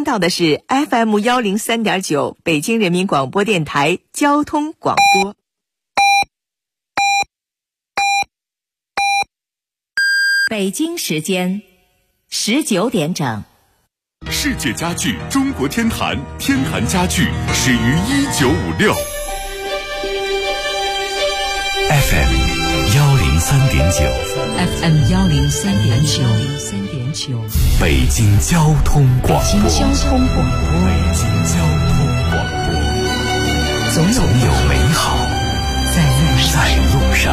到的是 FM103.9 北京人民广播电台交通广播。北京时间19点整。 世界家具中国天坛，天坛家具始于1956。FM 103.9 北京交通广播，总有美好在路上。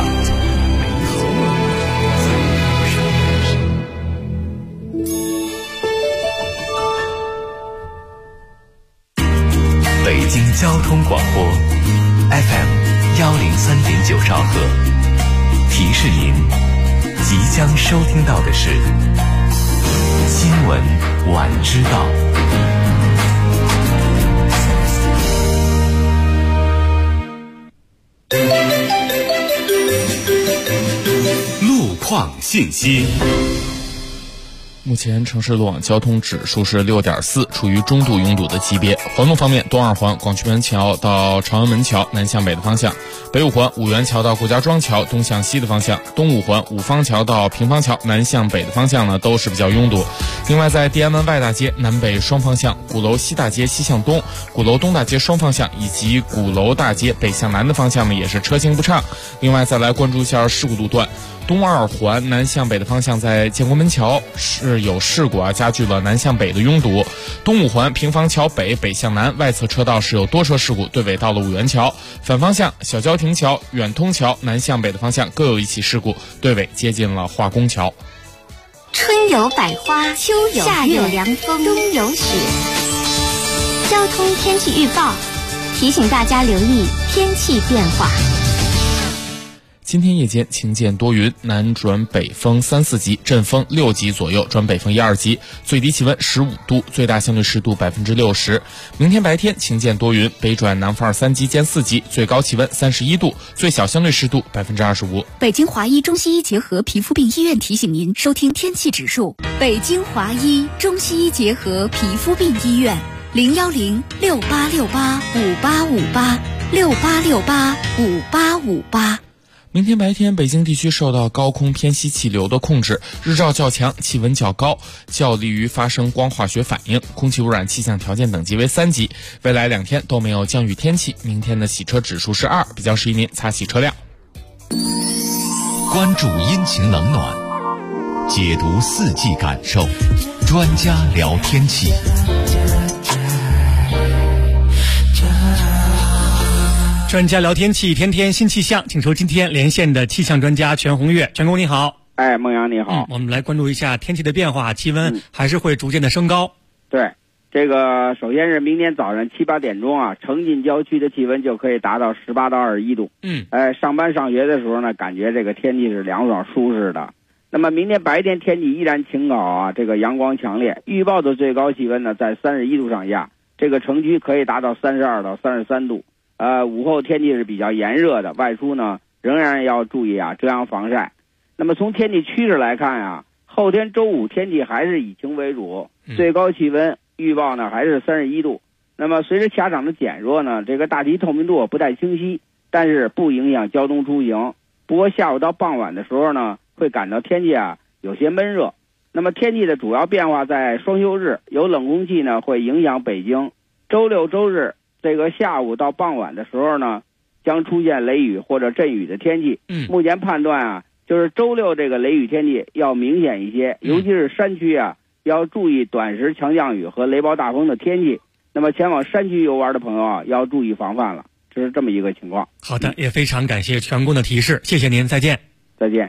北京交通广播 FM 103.9兆赫，提示您即将收听到的是新闻晚知道。路况信息。 目前城市路网交通指数是6.4，处于中度拥堵的级别。环路方面，东二环广渠门桥到朝阳门桥南向北的方向，北五环五元桥到顾家庄桥东向西的方向，东五环五方桥到平方桥南向北的方向呢都是比较拥堵。另外，在地安门外大街南北双方向、鼓楼西大街西向东、鼓楼东大街双方向以及鼓楼大街北向南的方向呢也是车行不畅。另外，再来关注一下事故路段。东二环南向北的方向，在建国门桥是有事故加剧了南向北的拥堵。东五环平房桥北北向南外侧车道是有多车事故，对尾到了五元桥。反方向小交亭桥、远通桥南向北的方向各有一起事故，对尾接近了化工桥。 春有百花，秋有夏有凉风，冬有雪。交通天气预报提醒大家留意天气变化。 今天夜间晴间多云，南转北风3、4级，阵风6级左右，转北风1、2级，最低气温15度，最大相对湿度60%。明天白天晴间多云，北转南风2、3级兼4级，最高气温31度，最小相对湿度25%。 北京华医中西医结合皮肤病医院提醒您收听天气指数。北京华医中西医结合皮肤病医院，010-6868-5858，6868-5858。 明天白天，北京地区受到高空偏西气流的控制，日照较强，气温较高，较利于发生光化学反应，空气污染气象条件等级为3级。未来2天都没有降雨天气，明天的洗车指数是2，比较适宜您擦洗车辆。 关注阴晴冷暖，解读四季感受，专家聊天气。 专家聊天气，天天新气象，请收今天连线的气象专家全红月。全工你好。 孟阳你好。 我们来关注一下天气的变化，气温还是会逐渐的升高。 对，这个首先是明天早上7、8点钟城进郊区的气温就可以达到18到21度。上班上学的时候呢，感觉这个天气是凉爽舒适的。那么明天白天天气依然晴好这个阳光强烈，预报的最高气温呢在31度上下，这个城区可以达到32到33度。午后天气是比较炎热的，外出呢仍然要注意遮阳防晒。那么从天气趋势来看后天周五天气还是以晴为主，最高气温预报呢还是31度。那么随着狭场的减弱呢，这个大气透明度不太清晰，但是不影响交通出行。不过下午到傍晚的时候呢，会感到天气有些闷热。那么天气的主要变化在双休日，有冷空气呢会影响北京。周六周日这个下午到傍晚的时候呢，将出现雷雨或者阵雨的天气。目前判断就是周六这个雷雨天气要明显一些，尤其是山区要注意短时强降雨和雷暴大风的天气。那么前往山区游玩的朋友要注意防范了，这是这么一个情况。 好的，也非常感谢全工的提示，谢谢您，再见。 再见。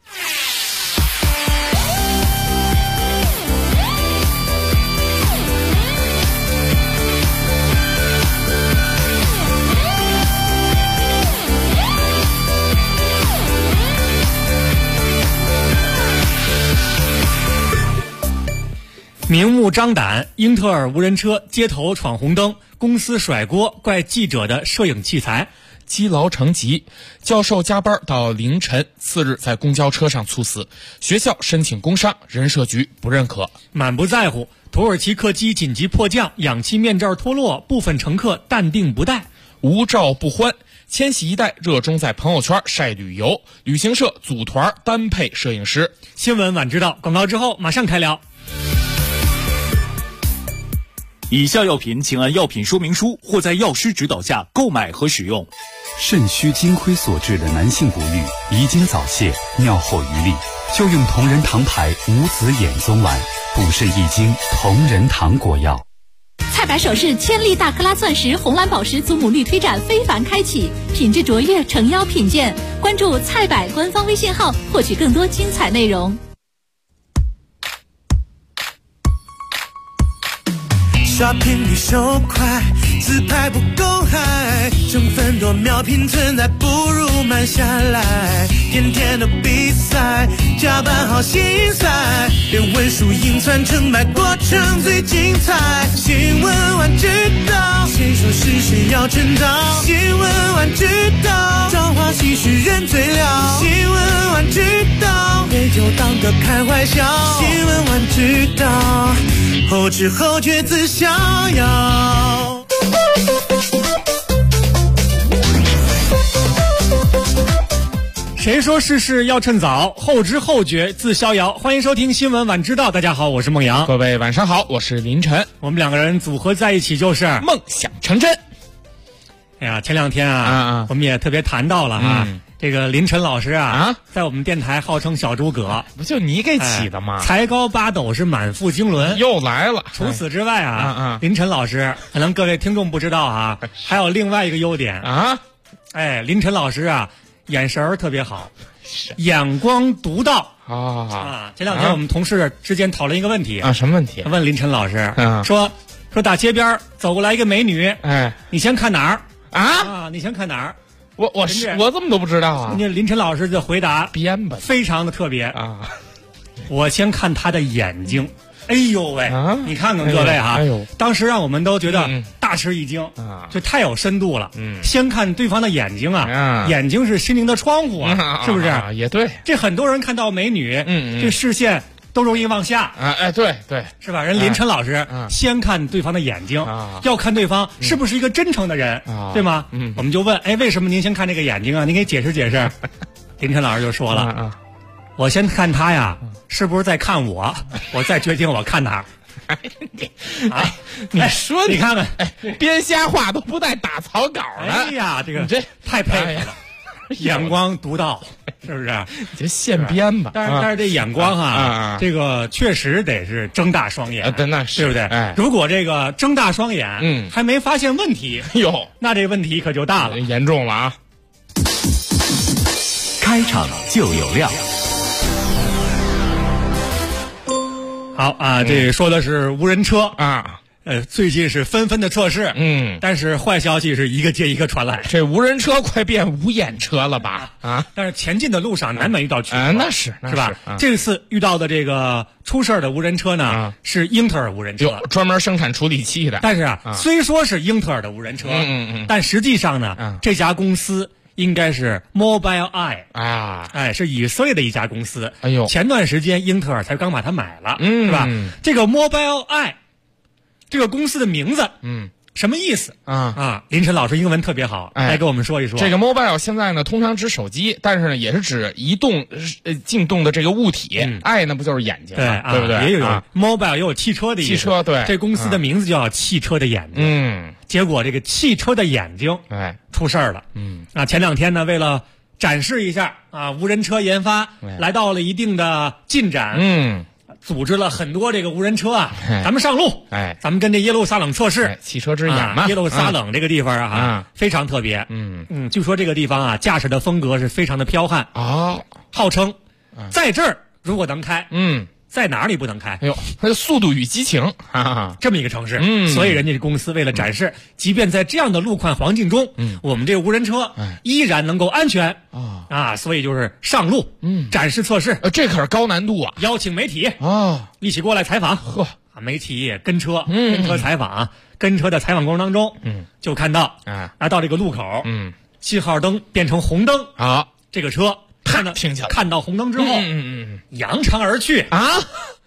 明目张胆，英特尔无人车街头闯红灯，公司甩锅怪记者的摄影器材。 积劳成疾，教授加班到凌晨，次日在公交车上猝死。学校申请工伤，人社局不认可。 满不在乎， 土耳其客机紧急迫降，氧气面罩脱落，部分乘客淡定不带。 无照不欢，千禧一代热衷在朋友圈晒旅游，旅行社组团单配摄影师。 新闻晚知道，广告之后马上开聊。 以下药品请按药品说明书或在药师指导下购买和使用。 肾虚金亏所致的男性不育、遗精早泄、尿后余力，就用同仁堂牌无籽眼棕丸，补肾益精同仁堂果药。 菜百首饰千粒大克拉钻石红蓝宝石祖母绿推展非凡开启，品质卓越，诚邀品鉴。关注菜百官方微信号，获取更多精彩内容。 Shopping 比手快，自拍不公开，成分多秒拼存在，不如慢下来。天天的比赛，加班好心塞，连文书硬算成败过程最精彩。新闻晚知道，谁说事事要趁早？新闻晚知道，朝花夕拾人最了。新闻晚知道，别就当个开怀笑。新闻晚知道，后知后觉自逍遥。 谁说事事要趁早？后知后觉自逍遥。欢迎收听新闻晚知道。大家好，我是孟阳。 各位晚上好，我是林晨。 我们两个人组合在一起就是梦想成真。 哎呀，前两天我们也特别谈到了这个林晨老师在我们电台号称小诸葛， 不就你给起的吗？ 才高八斗是满腹经纶， 又来了。 除此之外林晨老师可能各位听众不知道还有另外一个优点林晨老师眼神儿特别好，眼光独到前两天我们同事之间讨论一个问题什么问题？ 问林晨老师说大街边走过来一个美女，你先看哪儿你先看哪儿？ 我怎么都不知道那林晨老师的回答编吧， 非常的特别我先看她的眼睛。哎呦喂你看看各位当时让我们都觉得大吃一惊就太有深度了先看对方的眼睛眼睛是心灵的窗户是不是也对， 这很多人看到美女这视线都容易往下对对， 是吧？人林晨老师先看对方的眼睛要看对方是不是一个真诚的人对吗我们就问为什么您先看这个眼睛您给解释解释林晨老师就说了我先看他是不是在看我再决定我看哪儿你说你看看编瞎话都不带打草稿的。 哎呀这个太佩服了眼光独到是不是你就现编吧但是这眼光这个确实得是睁大双眼那是对不对如果这个睁大双眼还没发现问题那这问题可就大了严重了开场就有料。 好这说的是无人车最近是纷纷的测试但是坏消息是一个接一个传来， 这无人车快变无眼车了吧但是前进的路上难免遇到曲折那是吧这次遇到的这个出事的无人车呢是英特尔无人车， 专门生产处理器的。 但是虽说是英特尔的无人车但实际上呢这家公司应该是 Mobileye 是以色列的一家公司。前段时间英特尔才刚把它买了是吧这个 Mobileye 这个公司的名字什么意思林晨老师英文特别好来给我们说一说。 这个 mobile 现在呢通常指手机，但是呢也是指移动静动的这个物体eye呢不就是眼睛对不对？ 也有mobile 也有汽车的意思。 汽车对， 这公司的名字叫汽车的眼睛结果这个汽车的眼睛出事儿了前两天呢为了展示一下无人车研发来到了一定的进展组织了很多这个无人车咱们上路咱们跟这耶路撒冷测试汽车之眼嘛耶路撒冷这个地方非常特别据说这个地方驾驶的风格是非常的彪悍号称在这儿如果能开在哪里不能开？ 它的速度与激情这么一个城市所以人家公司为了展示即便在这样的路况环境中我们这个无人车依然能够安全所以就是上路展示测试这可是高难度邀请媒体一起过来采访媒体跟车采访跟车的采访过程当中就看到到这个路口信号灯变成红灯这个车看到红灯之后扬长而去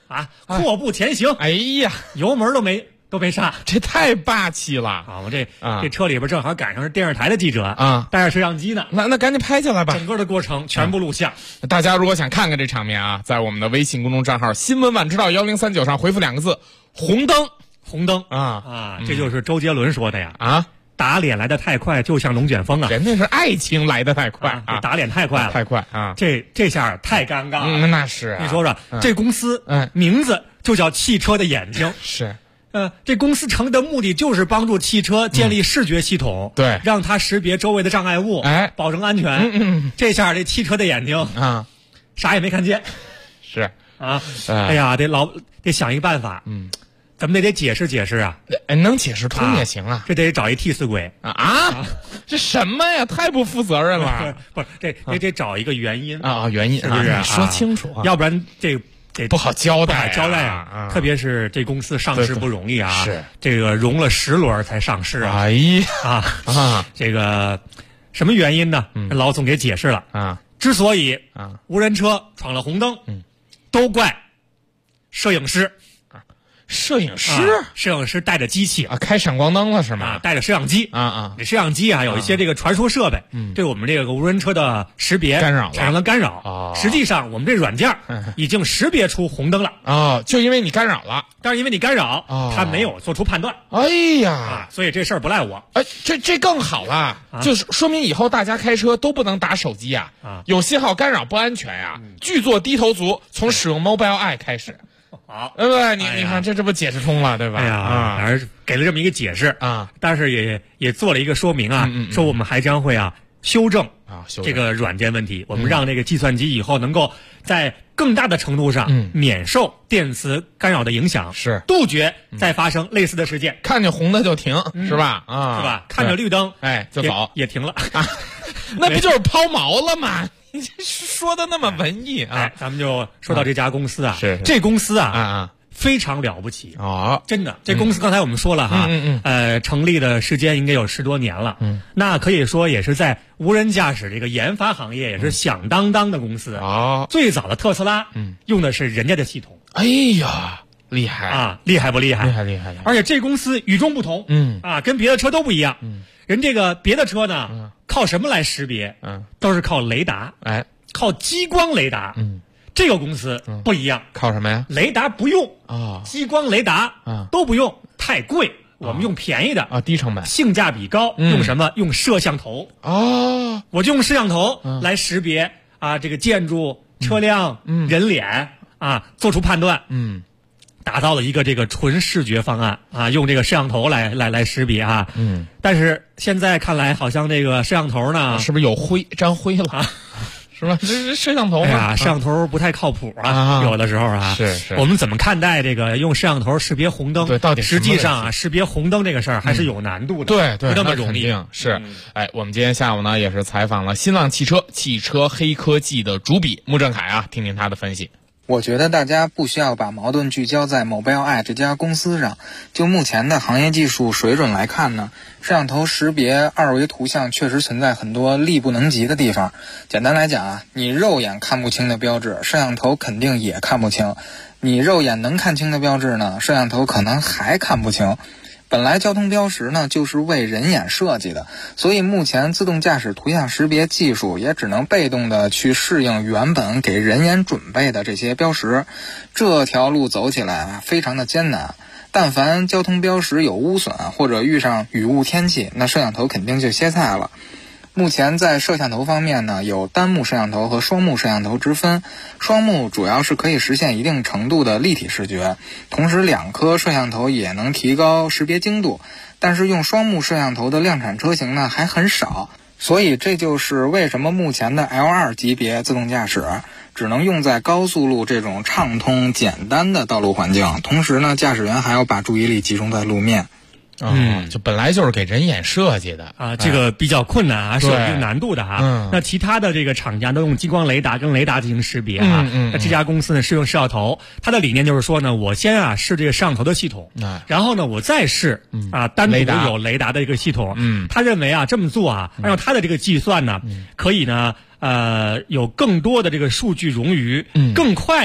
啊，阔步前行。 哎呀， 油门都没刹， 这太霸气了啊！我这车里边正好赶上是电视台的记者啊， 带着摄像机呢。 那赶紧拍下来吧， 整个的过程全部录像。 大家如果想看看这场面啊，在我们的微信公众账号新闻晚知道1039上回复2个字红灯。 红灯啊，这就是周杰伦说的呀啊！打脸来得太快，就像龙卷风啊！ 人那是爱情来得太快啊，打脸太快了， 太快啊！ 这下太尴尬了。 那是你说说，这公司名字就叫汽车的眼睛， 是。 这公司成立的目的就是帮助汽车建立视觉系统， 对， 让它识别周围的障碍物，保证安全。这下这汽车的眼睛啊，啥也没看见， 是啊，哎呀，得想一个办法，咱们得解释解释啊， 能解释通也行啊， 这得找一替死鬼啊，这什么呀？太不负责任了， 不是这找一个原因啊，原因是不是？ 说清楚啊， 要不然这不好交代啊！特别是这公司上市不容易啊， 是这个融了10轮才上市啊！ 哎呀这个什么原因呢？老总给解释了啊，之所以无人车闯了红灯，都怪摄影师。摄影师带着机器开闪光灯了是吗？ 带着摄像机这摄像机有一些这个传输设备，对我们这个无人车的识别产生了干扰。实际上我们这软件已经识别出红灯了就因为你干扰了， 但是因为你干扰，它没有做出判断。 哎呀， 所以这事儿不赖我。 这更好了，就是说明以后大家开车都不能打手机有信号干扰不安全呀。巨做低头族，从使用 Mobile Eye 开始。 好， 对不对？你看这不解释通了，对吧？ 哎呀，反正给了这么一个解释啊， 但是也做了一个说明啊，说我们还将会修正这个软件问题，我们让这个计算机以后能够在更大的程度上免受电磁干扰的影响， 是杜绝再发生类似的事件。 看见红的就停，是吧？ 是吧？看着绿灯， 就走， 也停了， 那不就是抛锚了吗？你说的那么文艺啊！ 咱们就说到这家公司是这公司非常了不起真的。这公司刚才我们说了成立的时间应该有10多年了，那可以说也是在无人驾驶这个研发行业也是响当当的公司最早的特斯拉用的是人家的系统。 哎呀，厉害厉害不厉害？ 厉害！ 而且这公司与众不同，跟别的车都不一样。人这个别的车呢，靠什么来识别？都是靠雷达，靠激光雷达。这个公司不一样， 靠什么呀？ 雷达不用激光雷达都不用，太贵。我们用便宜的低成本， 性价比高。用什么？用摄像头我就用摄像头来识别这个建筑、车辆、人脸做出判断。打造了一个这个纯视觉方案用这个摄像头来识别但是现在看来好像这个摄像头呢， 是不是有沾灰了是吧？这是摄像头摄像头不太靠谱有的时候是我们怎么看待这个用摄像头识别红灯？ 对，到底实际上识别红灯这个事儿还是有难度的， 对， 不那么容易。 是我们今天下午呢也是采访了新浪汽车黑科技的主笔穆正凯听听他的分析。 我觉得大家不需要把矛盾聚焦在 Mobileye 这家公司上。就目前的行业技术水准来看呢，摄像头识别2维图像确实存在很多力不能及的地方。简单来讲你肉眼看不清的标志，摄像头肯定也看不清；你肉眼能看清的标志呢，摄像头可能还看不清。本来交通标识呢就是为人眼设计的，所以目前自动驾驶图像识别技术也只能被动的去适应原本给人眼准备的这些标识。这条路走起来非常的艰难。但凡交通标识有污损或者遇上雨雾天气，那摄像头肯定就歇菜了。目前在摄像头方面呢，有单目摄像头和双目摄像头之分。双目主要是可以实现一定程度的立体视觉，同时2颗摄像头也能提高识别精度。但是用双目摄像头的量产车型呢还很少，所以这就是为什么目前的 L2 级别自动驾驶只能用在高速路这种畅通简单的道路环境，同时呢驾驶员还要把注意力集中在路面。 就本来就是给人眼设计的这个比较困难是有一定难度的那其他的这个厂家都用激光雷达跟雷达进行识别那这家公司呢是用摄像头。它的理念就是说呢，我先试这个摄像头的系统然后呢我再试单独有雷达的一个系统他认为这么做按照他的这个计算呢可以呢有更多的这个数据冗余更快的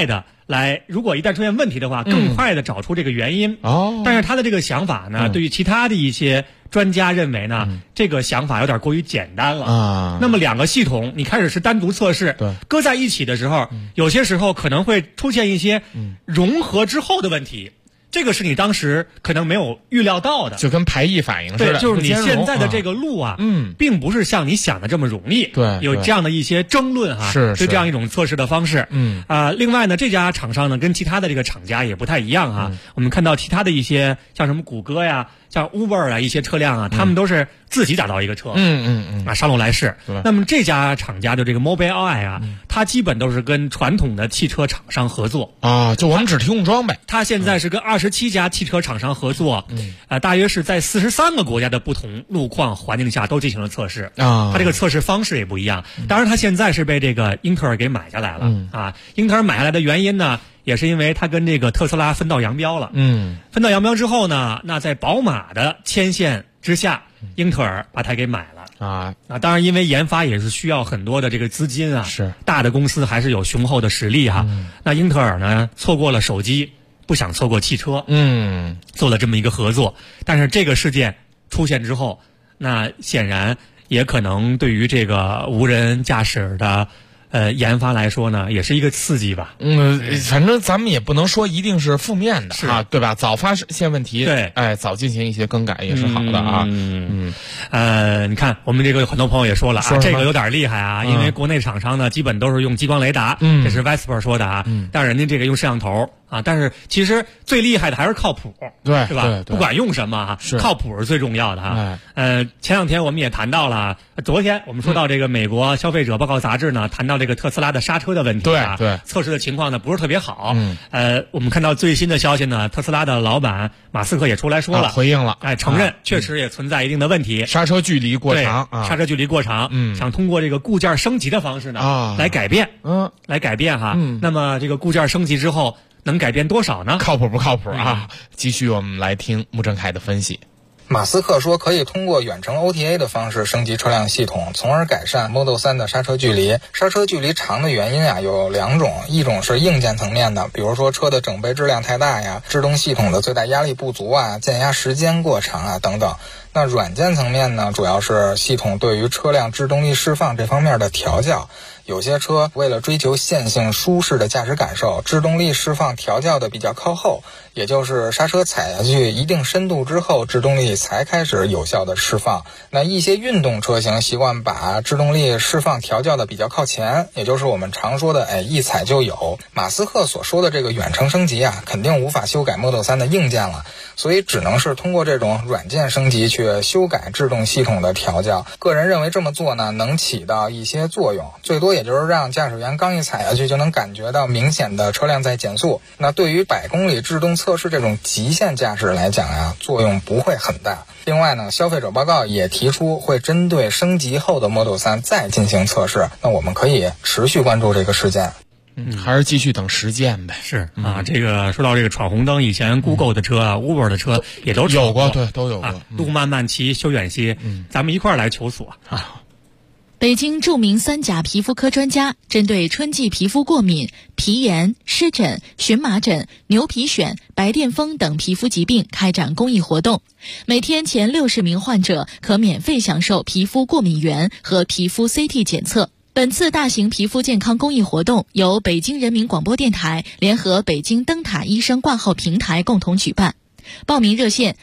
来，如果一旦出现问题的话，更快的找出这个原因。但是他的这个想法呢，对于其他的一些专家认为呢，这个想法有点过于简单了那么2个系统你开始是单独测试，搁在一起的时候，有些时候可能会出现一些融合之后的问题。这个是你当时可能没有预料到的， 就跟排异反应似的。 对，就是你现在的这个路并不是像你想的这么容易。 对， 有这样的一些争论是对这样一种测试的方式。另外呢，这家厂商呢跟其他的这个厂家也不太一样我们看到其他的一些像什么谷歌呀、像 Uber 啊一些车辆他们都是自己打造一个车。沙龙来世。那么这家厂家的这个 Mobileye 它基本都是跟传统的汽车厂商合作就我们只提供装备。 它现在是跟27家汽车厂商合作，大约是在43个国家的不同路况环境下都进行了测试它这个测试方式也不一样。当然，它现在是被这个英特尔给买下来了英特尔买下来的原因呢，也是因为它跟这个特斯拉分道扬镳了。分道扬镳之后呢，那在宝马的牵线之下，英特尔把它给买了当然，因为研发也是需要很多的这个资金是大的公司还是有雄厚的实力那英特尔呢，错过了手机，不想错过汽车，做了这么一个合作。但是这个事件出现之后，那显然也可能对于这个无人驾驶的研发来说呢，也是一个刺激吧。 反正咱们也不能说一定是负面的对吧？早发现问题， 对， 早进行一些更改也是好的你看我们这个很多朋友也说了这个有点厉害因为国内厂商呢基本都是用激光雷达，这是 Vesper 说的但是人家这个用摄像头但是其实最厉害的还是靠谱， 对， 是吧？ 对， 不管用什么靠谱是最重要的前两天我们也谈到了，昨天我们说到这个美国消费者报告杂志呢，谈到这个特斯拉的刹车的问题对， 测试的情况呢不是特别好。我们看到最新的消息呢，特斯拉的老板马斯克也出来说了， 回应了， 承认确实也存在一定的问题， 刹车距离过长刹车距离过长，想通过这个固件升级的方式呢来改变，来改变那么这个固件升级之后能改变多少呢？ 靠谱不靠谱继续我们来听穆正凯的分析。 马斯克说可以通过远程 OTA 的方式升级车辆系统，从而改善 Model 3的刹车距离。刹车距离长的原因有2种，一种是硬件层面的，比如说车的整备质量太大制动系统的最大压力不足减压时间过长等等。那软件层面呢，主要是系统对于车辆制动力释放这方面的调教。有些车为了追求线性舒适的驾驶感受，制动力释放调教的比较靠后，也就是刹车踩下去一定深度之后，制动力才开始有效的释放。那一些运动车型习惯把制动力释放调教的比较靠前，也就是我们常说的一踩就有。马斯克所说的这个远程升级肯定无法修改 Model 3的硬件了，所以只能是通过这种软件升级去修改制动系统的调教。个人认为这么做呢，能起到一些作用，最多也就是让驾驶员刚一踩下去就能感觉到明显的车辆在减速。那对于100公里制动测试这种极限驾驶来讲作用不会很大。另外呢，消费者报告也提出会针对升级后的 Model 3再进行测试，那我们可以持续关注这个事件。 还是继续等实践呗。 是这个说到这个闯红灯，以前 Google 的车Uber 的车也都有过，对，都有过。 路漫漫其修远兮，咱们一块儿来求索北京著名3甲皮肤科专家针对春季皮肤过敏、皮炎、湿疹、荨麻疹、牛皮癣、白癜风等皮肤疾病开展公益活动，每天前60名患者可免费享受皮肤过敏原和皮肤 CT 检测。本次大型皮肤健康公益活动由北京人民广播电台联合北京灯塔医生挂号平台共同举办。报名热线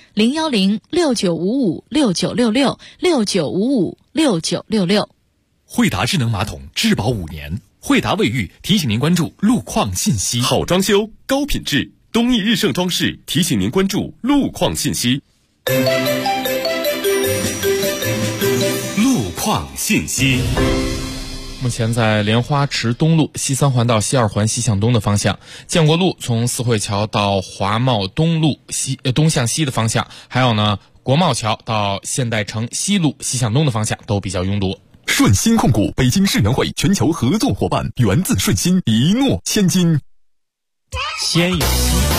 010-6955-6966，6955-6966。 惠达智能马桶质保5年，惠达卫浴提醒您关注路况信息。好装修，高品质，东益日盛装饰提醒您关注路况信息。路况信息。 目前在莲花池东路西3环道西2环西向东的方向，建国路从四惠桥到华贸东路东向西的方向，还有呢国贸桥到现代城西路西向东的方向都比较拥堵。 顺鑫控股北京世园会全球合作伙伴，源自顺鑫，一诺千金。 先有新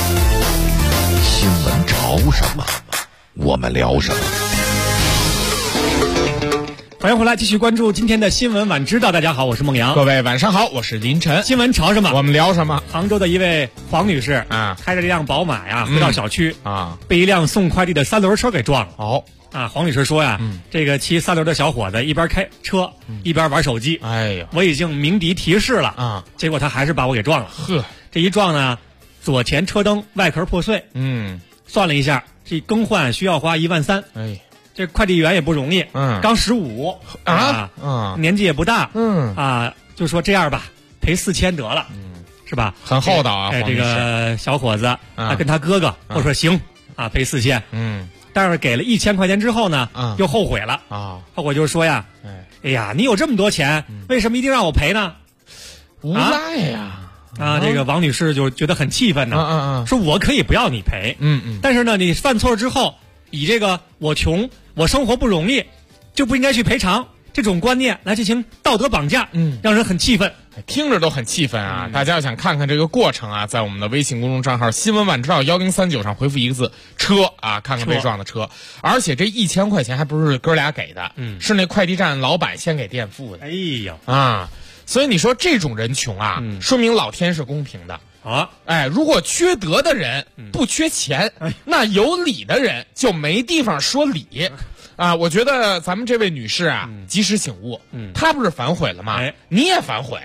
闻潮什么，我们聊什么。 欢迎回来，继续关注今天的新闻晚知道。大家好，我是孟阳。 各位晚上好，我是林晨。 新闻瞧什么？ 我们聊什么？ 杭州的一位黄女士开着一辆宝马呀，回到小区被一辆送快递的3轮车给撞了。黄女士说呀，这个骑3轮的小伙子一边开车一边玩手机。哎呀，我已经鸣笛提示了结果他还是把我给撞了。呵，这一撞呢，左前车灯外壳破碎。算了一下，这更换需要花1万3。哎。这快递员也不容易，刚15年纪也不大，就说这样吧，赔4000得了，是吧？ 很厚道啊。 这个小伙子他跟他哥哥都说行赔4000，但是给了1000块钱之后呢，又后悔了后悔就是说呀，哎呀，你有这么多钱，为什么一定让我赔呢？ 无赖呀！ 这个王女士就觉得很气愤呢，说我可以不要你赔，但是呢，你犯错之后。以这个我穷我生活不容易就不应该去赔偿这种观念来进行道德绑架，让人很气愤， 听着都很气愤啊！大家要想看看这个过程啊，在我们的微信公众账号新闻晚知道1039上回复一个字车看看被撞的车，而且这1000块钱还不是哥俩给的，是那快递站老板先给垫付的。 哎呀所以你说这种人穷说明老天是公平的。如果缺德的人不缺钱，那有理的人就没地方说理我觉得咱们这位女士及时醒悟，她不是反悔了吗？你也反悔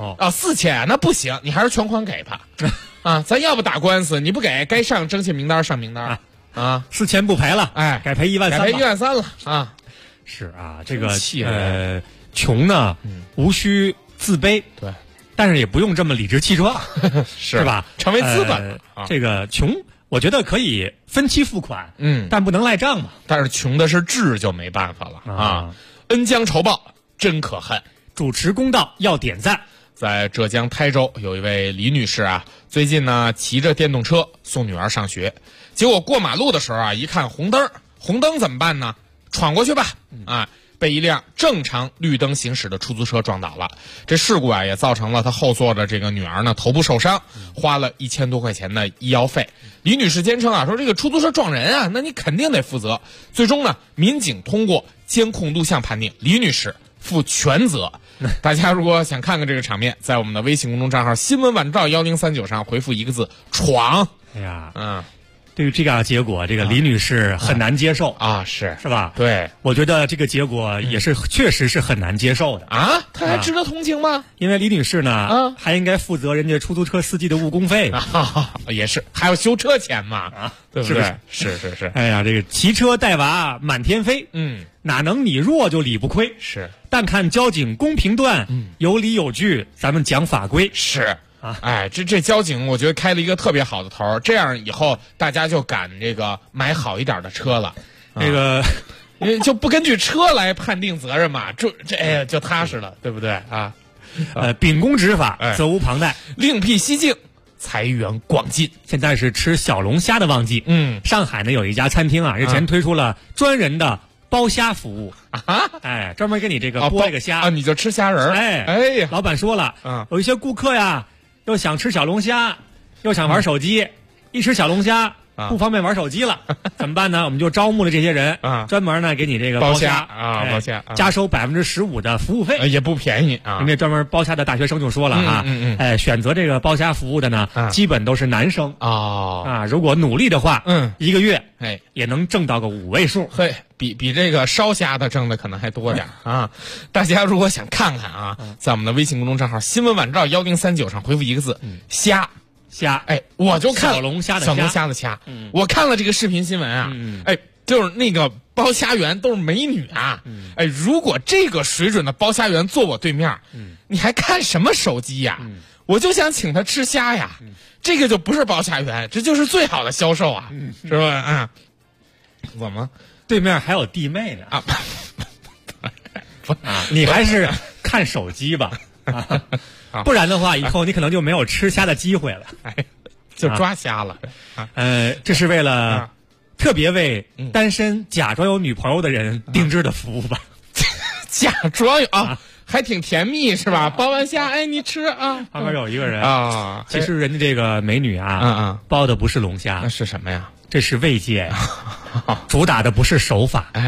4000那不行，你还是全款给她咱要不打官司，你不给该上征信名单上名单 4000不赔了，改赔1万3， 改赔1万3了是这个穷呢无需自卑，对。但是也不用这么理直气壮，是吧？ 成为资本这个穷，我觉得可以分期付款，但不能赖账嘛。 但是穷的是志就没办法了恩将仇报真可恨， 主持公道要点赞。 在浙江台州有一位李女士最近呢骑着电动车送女儿上学，结果过马路的时候一看红灯怎么办呢？闯过去吧被一辆正常绿灯行驶的出租车撞倒了。这事故也造成了他后座的这个女儿呢头部受伤，花了1000多块钱的医药费。李女士坚称说这个出租车撞人那你肯定得负责。最终呢，民警通过监控录像判定李女士负全责。大家如果想看看这个场面，在我们的微信公众账号新闻晚照1039上回复一个字闯。 哎呀对于这个结果，这个李女士很难接受是吧？ 对， 我觉得这个结果也是确实是很难接受的她还值得同情吗？ 因为李女士呢还应该负责人家出租车司机的误工费也是，还有修车钱嘛对不对？是哎呀，这个骑车带娃满天飞，哪能你弱就理不亏？ 是， 但看交警公平段，有理有据，咱们讲法规是。这交警我觉得开了一个特别好的头，这样以后大家就敢这个买好一点的车了， 这个就不根据车来判定责任嘛，这就踏实了，对不对秉公执法，责无旁贷， 另辟蹊径，财源广进。 现在是吃小龙虾的旺季，上海呢有一家餐厅日前推出了专人的包虾服务专门给你这个剥这个虾你就吃虾仁呀，老板说了有一些顾客呀又想吃小龙虾又想玩手机，一吃小龙虾不方便玩手机了怎么办呢？我们就招募了这些人专门呢给你这个包虾包虾加收15%的服务费， 也不便宜人家专门包虾的大学生就说了选择这个包虾服务的呢基本都是男生如果努力的话一个月也能挣到个5位数， 比这个烧虾的挣的可能还多点大家如果想看看在我们的微信公众账号新闻晚照1039上回复一个字虾，我就看小龙虾的虾我看了这个视频新闻就是那个包虾员都是美女如果这个水准的包虾员坐我对面你还看什么手机呀我就想请他吃虾呀这个就不是包虾员，这就是最好的销售是吧怎么对面还有弟妹呢你还是看手机吧不然的话以后你可能就没有吃虾的机会了就抓虾了这是为了特别为单身假装有女朋友的人定制的服务吧假装有还挺甜蜜是吧？包完虾你吃旁边有一个人其实人家这个美女包的不是龙虾， 那是什么呀？ 这是慰藉主打的不是手法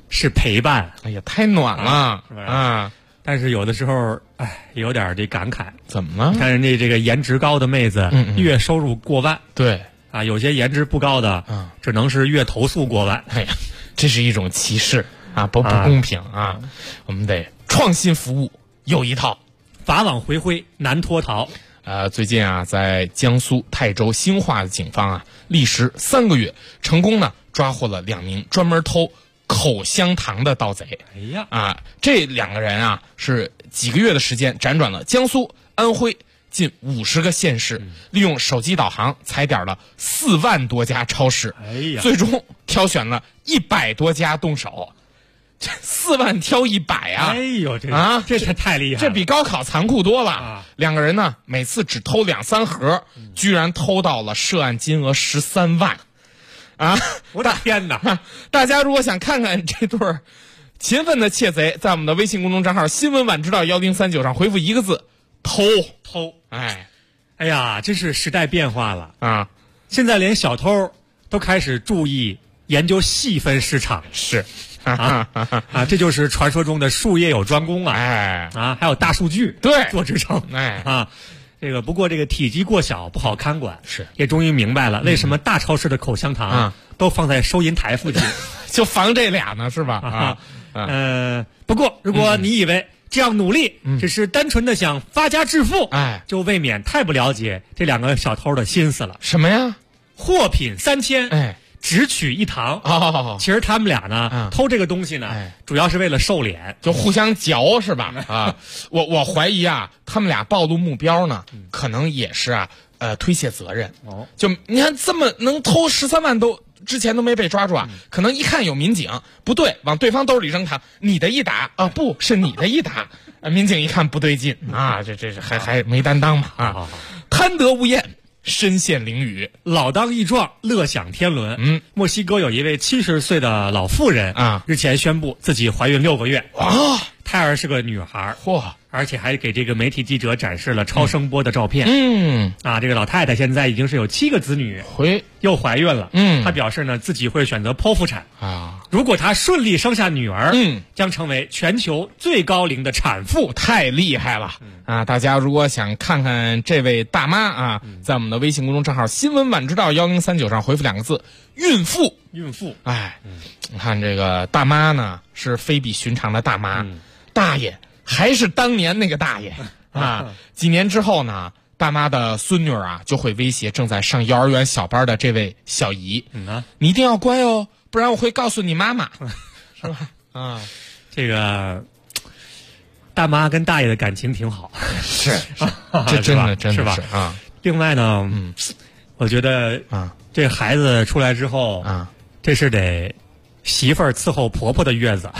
是陪伴。 哎呀，太暖了， 是吧？但是有的时候，也有点这感慨。 怎么了？ 看人家这个颜值高的妹子，月收入过万。 对啊，有些颜值不高的，只能是月投诉过万。 哎呀，这是一种歧视啊，不公平啊！我们得创新服务有一套， 法网恢恢，难脱逃。 最近啊，在江苏泰州兴化的警方啊，历时3个月，成功呢抓获了2名专门偷口香糖的盗贼。 哎呀， 这2个人啊，是几个月的时间，辗转了江苏、安徽近50个县市，利用手机导航踩点了4万多家超市。 哎呀， 最终挑选了100多家动手。4万挑100啊！ 哎呦，这太厉害了， 这比高考残酷多了。2个人呢，每次只偷2-3盒，居然偷到了涉案金额13万。 我的天哪！ 大家如果想看看这对勤奋的窃贼，在我们的微信公众账号新闻晚知道1039上回复1个字偷。 哎呀，真是时代变化了啊！ 现在连小偷都开始注意研究细分市场。 是这就是传说中的术业有专攻啊！还有大数据做支撑。不过这个体积过小不好看管，也终于明白了为什么大超市的口香糖都放在收银台附近， 就防这俩呢，是吧？ 不过如果你以为这样努力只是单纯的想发家致富，就未免太不了解这2个小偷的心思了。 什么呀？ 货品3000，只取1糖。其实他们俩呢，偷这个东西呢，主要是为了瘦脸， 就互相嚼，是吧？我怀疑啊，他们俩暴露目标呢，可能也是推卸责任。就你看这么能偷13万之前都没被抓住可能一看有民警不对，往对方兜里扔糖，你的一打不是你的一打，民警一看不对劲这是还没担当嘛贪得无厌，身陷囹圄， 老当益壮，乐享天伦。墨西哥有一位70岁的老妇人日前宣布自己怀孕6个月，胎儿是个女孩，而且还给这个媒体记者展示了超声波的照片。这个老太太现在已经是有7个子女，又怀孕了。她表示呢，自己会选择剖腹产如果她顺利生下女儿，将成为全球最高龄的产妇。 太厉害了大家如果想看看这位大妈在我们的微信公众账号新闻晚知道1039上回复2个字孕妇。你看这个大妈呢是非比寻常的大妈，大爷还是当年那个大爷几年之后呢，大妈的孙女就会威胁正在上幼儿园小班的这位小姨，你一定要乖哦，不然我会告诉你妈妈，是吧？ 这个大妈跟大爷的感情挺好， 这真的是吧？另外呢，我觉得这孩子出来之后这是得媳妇儿伺候婆婆的月子。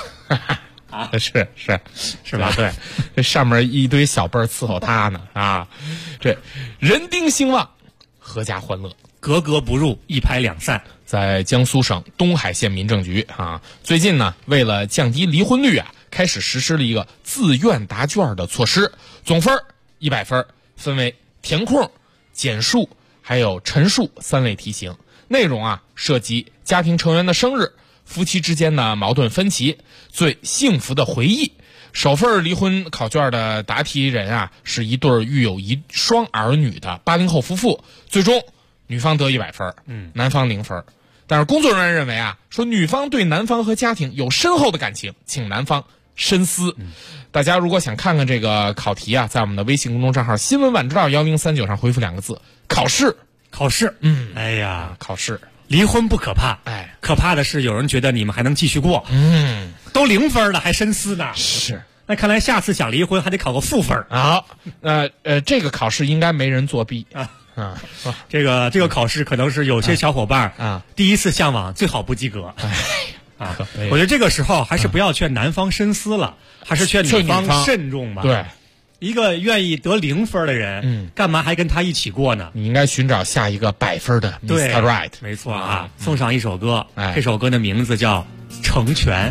是吧？对，这上面一堆小辈儿伺候他呢这人丁兴旺，阖家欢乐， 格格不入，一拍两散。 在江苏省东海县民政局最近呢，为了降低离婚率开始实施了一个自愿答卷的措施，总分100分，分为填空、简述还有陈述3类题型，内容涉及家庭成员的生日、夫妻之间的矛盾分歧、最幸福的回忆。首份离婚考卷的答题人是一对育有1双儿女的80后夫妇，最终女方得100分，男方0分。但是工作人员认为说女方对男方和家庭有深厚的感情，请男方深思。大家如果想看看这个考题在我们的微信公众账号新闻晚知道1039上回复2个字考试。 哎呀， 考试。 离婚不可怕，可怕的是有人觉得你们还能继续过，都0分了还深思呢。 是， 那看来下次想离婚还得考个负分。 好，这个考试应该没人作弊这个考试可能是有些小伙伴第一次向往，最好不及格。我觉得这个时候还是不要劝男方深思了，还是劝女方慎重吧。 对。 一个愿意得0分的人，干嘛还跟他一起过呢？ 你应该寻找下一个100分的 Mr. Right。 没错送上一首歌，这首歌的名字叫《成全》。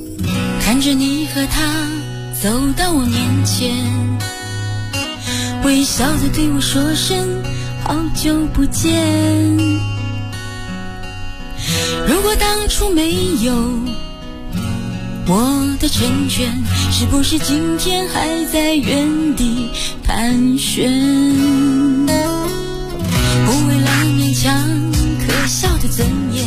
看着你和他走到我面前，微微笑着对我说声好久不见。如果当初没有我的成全，是不是今天还在原地盘旋？不为了勉强可笑的尊严，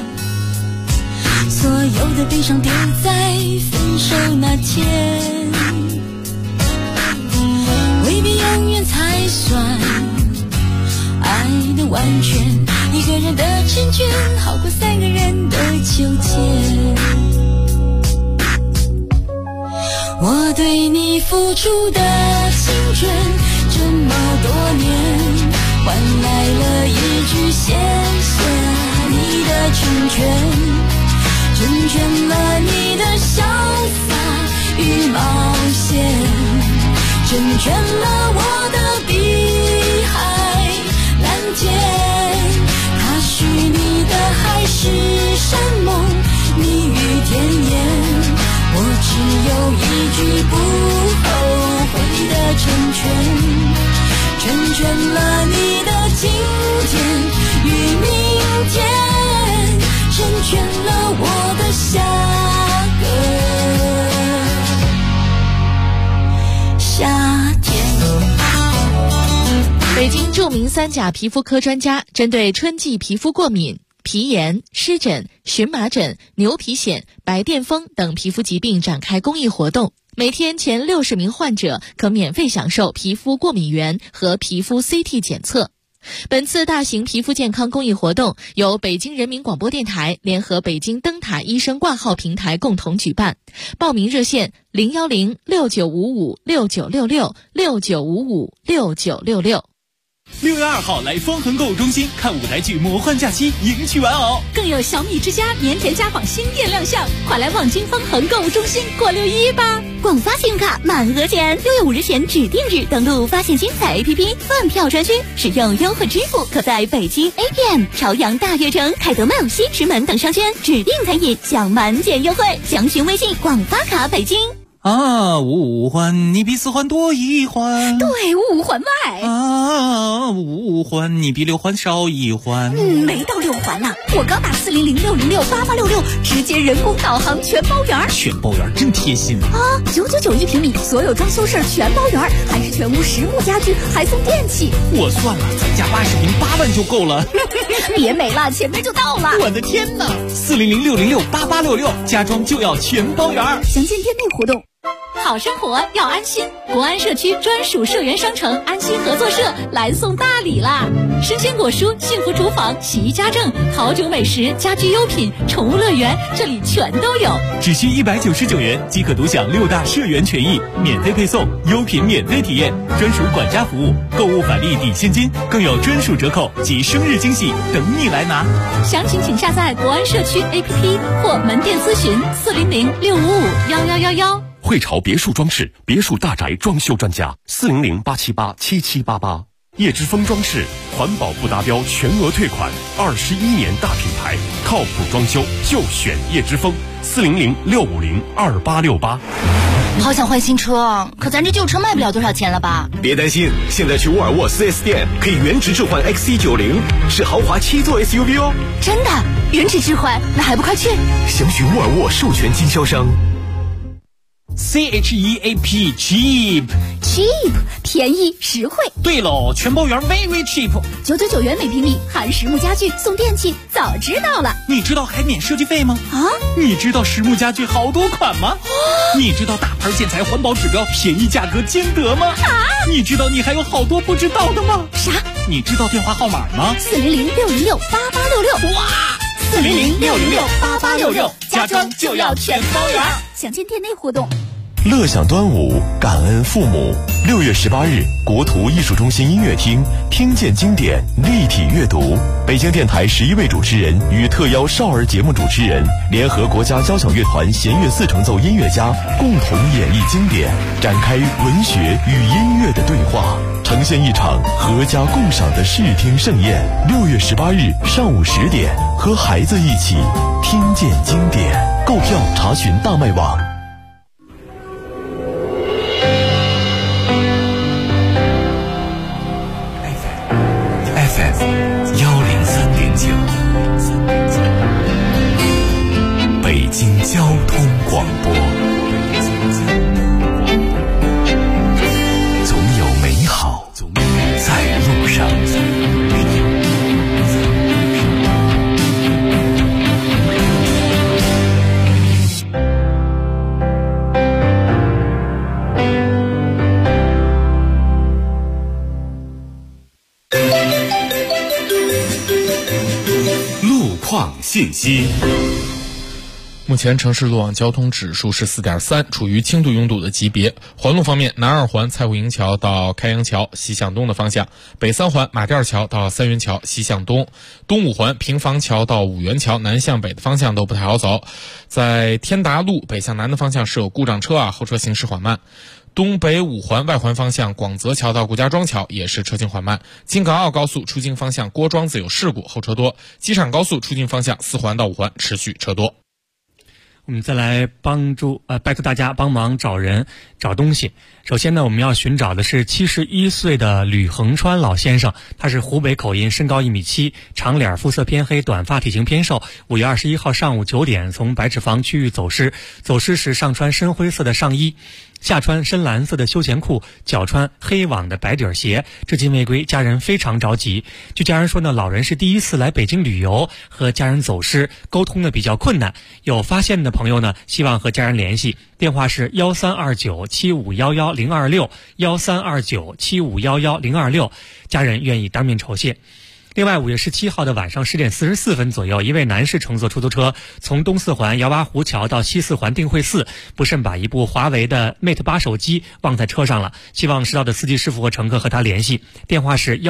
所有的悲伤丢在分手那天，未必永远才算爱的完全，一个人的成全好过三个人的纠结。我对你付出的青春这么多年，换来了一句谢谢你的成全，成全了你的潇洒与冒险，成全了我的碧海蓝天。踏许你的海誓山盟，蜜语甜言，我只有一句不后悔的成全，成全了你的今天与明天，成全了我的下个夏天。 北京著名三甲皮肤科专家针对春季皮肤过敏、皮炎、湿疹、荨麻疹、牛皮癣、白癜风等皮肤疾病展开公益活动，每天前60名患者可免费享受皮肤过敏原和皮肤 CT 检测。本次大型皮肤健康公益活动由北京人民广播电台联合北京灯塔医生挂号平台共同举办，报名热线010-6955-6966 6月2号来方恒购物中心看舞台剧《魔幻假期》，迎娶玩偶， 更有小米之家年前家纺新店亮相，快来望京方恒购物中心过6·1吧！ 广发信用卡满额前，6月5日前指定日登录发现精彩 APP 饭票专区，使用优惠支付，可在北京 APM、朝阳大悦城、凯德曼、西直门等商圈指定餐饮享满减优惠。详询微信广发卡北京。 啊，五环你比4环多1环， 对，5环外。 啊，5环你比6环少1环。 没到6环呢，我刚打400-606-8866，直接人工导航全包圆。 全包圆真贴心啊！999一平米，所有装修事全包圆，还是全屋实木家具，还送电器。 我算了，咱家80平8万就够了。 别美了，前面就到了。 我的天哪！400-606-8866，家装就要全包圆。 详见店内活动。 好生活要安心，国安社区专属社员商城安心合作社来送大礼啦！生鲜果蔬、幸福厨房、洗衣家政、好酒美食、家居优品、宠物乐园，这里全都有。 只需199元即可独享6大社员权益，免费配送，优品免费体验，专属管家服务，购物返利抵现金，更有专属折扣及生日惊喜等你来拿。 详情请下载国安社区 APP 或门店咨询400-655-1111。 汇潮别墅装饰，别墅大宅装修专家，400-878-7788。叶之峰装饰，环保不达标全额退款，21年大品牌，靠谱装修就选叶之峰，400-650-2868。 好想换新车，可咱这旧车卖不了多少钱了吧？ 别担心，现在去沃尔沃 4S 店可以原值置换 XC90，是豪华7座 SUV 哦。 真的？原值置换？那还不快去？ 详询沃尔沃授权经销商。 CHEAP cheap 便宜实惠。 对喽，全包圆 very cheap， 999元每平米，含实木家具送电器，早知道了。 你知道还免设计费吗？ 啊？ 你知道实木家具好多款吗？你知道大牌建材环保指标，便宜价格兼得吗？ 啊？ 你知道你还有好多不知道的吗？ 啥？ 你知道电话号码吗 ？400-606-8866。 哇！400-606-8866，家装就要全包圆。 详见店内活动。 乐享端午，感恩父母。6月18日，国图艺术中心音乐厅，听见经典，立体阅读。北京电台11位主持人与特邀少儿节目主持人，联合国家交响乐团弦乐4重奏音乐家，共同演绎经典，展开文学与音乐的对话，呈现一场合家共赏的视听盛宴。6月18日上午10点，和孩子一起听见经典。购票查询大麦网。 况信息。 目前城市路网交通指数是 4.3， 处于轻度拥堵的级别。环路方面，南二环蔡胡营桥到开阳桥西向东的方向，北三环马甸桥到三元桥西向东，东五环平房桥到五元桥南向北的方向都不太好走。在天达路北向南的方向是有故障车后车行驶缓慢。东北五环外环方向广泽桥到顾家庄桥也是车行缓慢。京港澳高速出京方向郭庄子有事故，后车多。机场高速出京方向4环到5环持续车多。 我们再来拜托大家帮忙找人找东西。首先呢，我们要寻找的是71岁的吕恒川老先生，他是湖北口音，身高1.7米，长脸，肤色偏黑，短发，体型偏瘦。5月21号上午9点从白纸坊区域走失时上穿深灰色的上衣，下穿深蓝色的休闲裤，脚穿黑网的白底鞋，至今未归，家人非常着急。据家人说呢，老人是第一次来北京旅游，和家人走失，沟通的比较困难。有发现的朋友呢，希望和家人联系，电话是132975111026，132975111026，家人愿意当面酬谢。另外5月17号的晚上10点44分左右，一位男士乘坐出租车从东四环姚八湖桥到西四环定慧寺，不慎把一部华为的 Mate 8手机忘在车上了，希望知道的司机师傅和乘客和他联系，电话是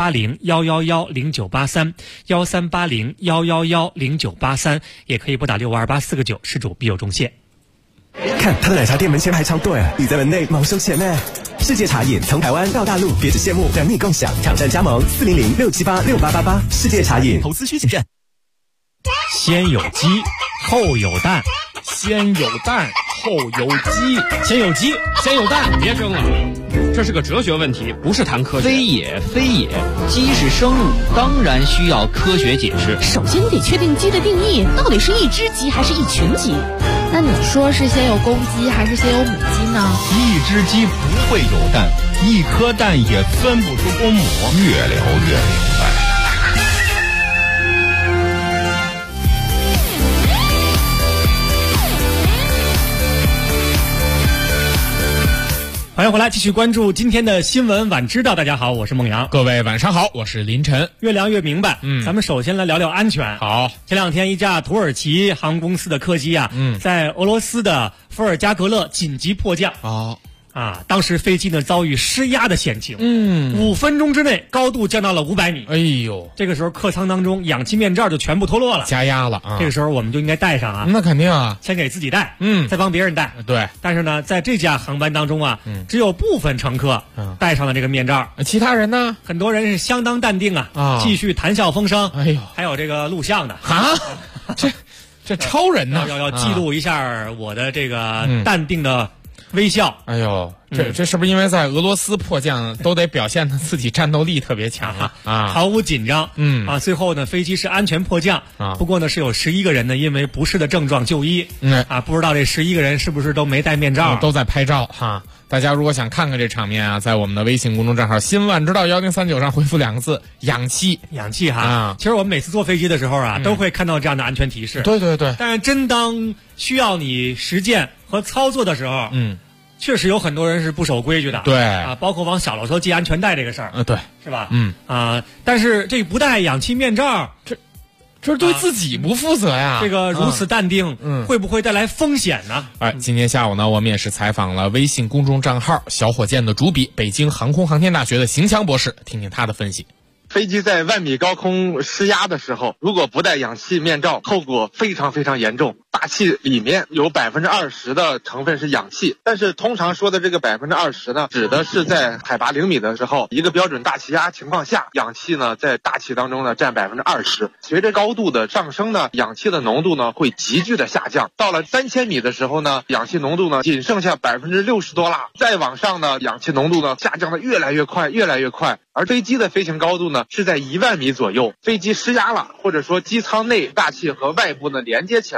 1380110983，1380110983，也可以拨打65284个9，失主必有重谢。 看他的奶茶店门前排长队，你在门内忙收钱呢。世界茶饮从台湾到大陆，别只羡慕，等你共享。挑战加盟400-678-6888。世界茶饮， 投资需谨慎。 先有鸡，后有蛋。 先有蛋，后有鸡。 先有鸡，先有蛋。 别争了，这是个哲学问题，不是谈科学。 非也，鸡是生物，当然需要科学解释。 首先你得确定鸡的定义，到底是一只鸡还是一群鸡？那你说是先有公鸡还是先有母鸡呢？ 一只鸡不会有蛋，一颗蛋也分不出公母。 越聊越明白。 欢迎回来，继续关注今天的新闻晚知道。大家好，我是孟阳。 各位晚上好，我是林晨。 越聊越明白。咱们首先来聊聊安全。 好， 前两天一架土耳其航空公司的客机在俄罗斯的伏尔加格勒紧急迫降。当时飞机呢遭遇失压的险情，5分钟之内高度降到了500米。 哎呦， 这个时候客舱当中氧气面罩就全部脱落了， 加压了这个时候我们就应该戴上那肯定啊， 先给自己戴，再帮别人戴。 对， 但是呢，在这架航班当中只有部分乘客戴上了这个面罩， 其他人呢， 很多人是相当淡定继续谈笑风生。 哎呦， 还有这个录像的这超人呢， 要记录一下我的这个淡定的微笑。 哎呦，这是不是因为在俄罗斯迫降都得表现自己战斗力特别强毫无紧张。最后呢，飞机是安全迫降不过呢，是有11个人呢因为不适的症状就医。不知道这11个人是不是都没戴面罩， 都在拍照大家如果想看看这场面在我们的微信公众账号新晚知道1039上回复2个字氧气。 氧气其实我们每次坐飞机的时候都会看到这样的安全提示。 对对对， 但是真当需要你实践和操作的时候确实有很多人是不守规矩的。 对包括往小楼车系安全带这个事儿对， 是吧？但是这不戴氧气面罩， 这是对自己不负责呀。 这个如此淡定会不会带来风险呢？ 今天下午呢，我们也是采访了微信公众账号小火箭的主笔，北京航空航天大学的邢强博士，听听他的分析。 飞机在万米高空失压的时候，如果不戴氧气面罩，后果非常非常严重。大气里面有20%的成分是氧气，但是通常说的这个20%呢，指的是在海拔0米的时候，一个标准大气压情况下，氧气呢在大气当中呢占20%。随着高度的上升呢，氧气的浓度呢会急剧的下降。到了3000米的时候呢，氧气浓度呢仅剩下60%多啦。再往上呢，氧气浓度呢下降的越来越快，越来越快。而飞机的飞行高度呢是在1万米左右，飞机失压了，或者说机舱内大气和外部呢连接起来了，这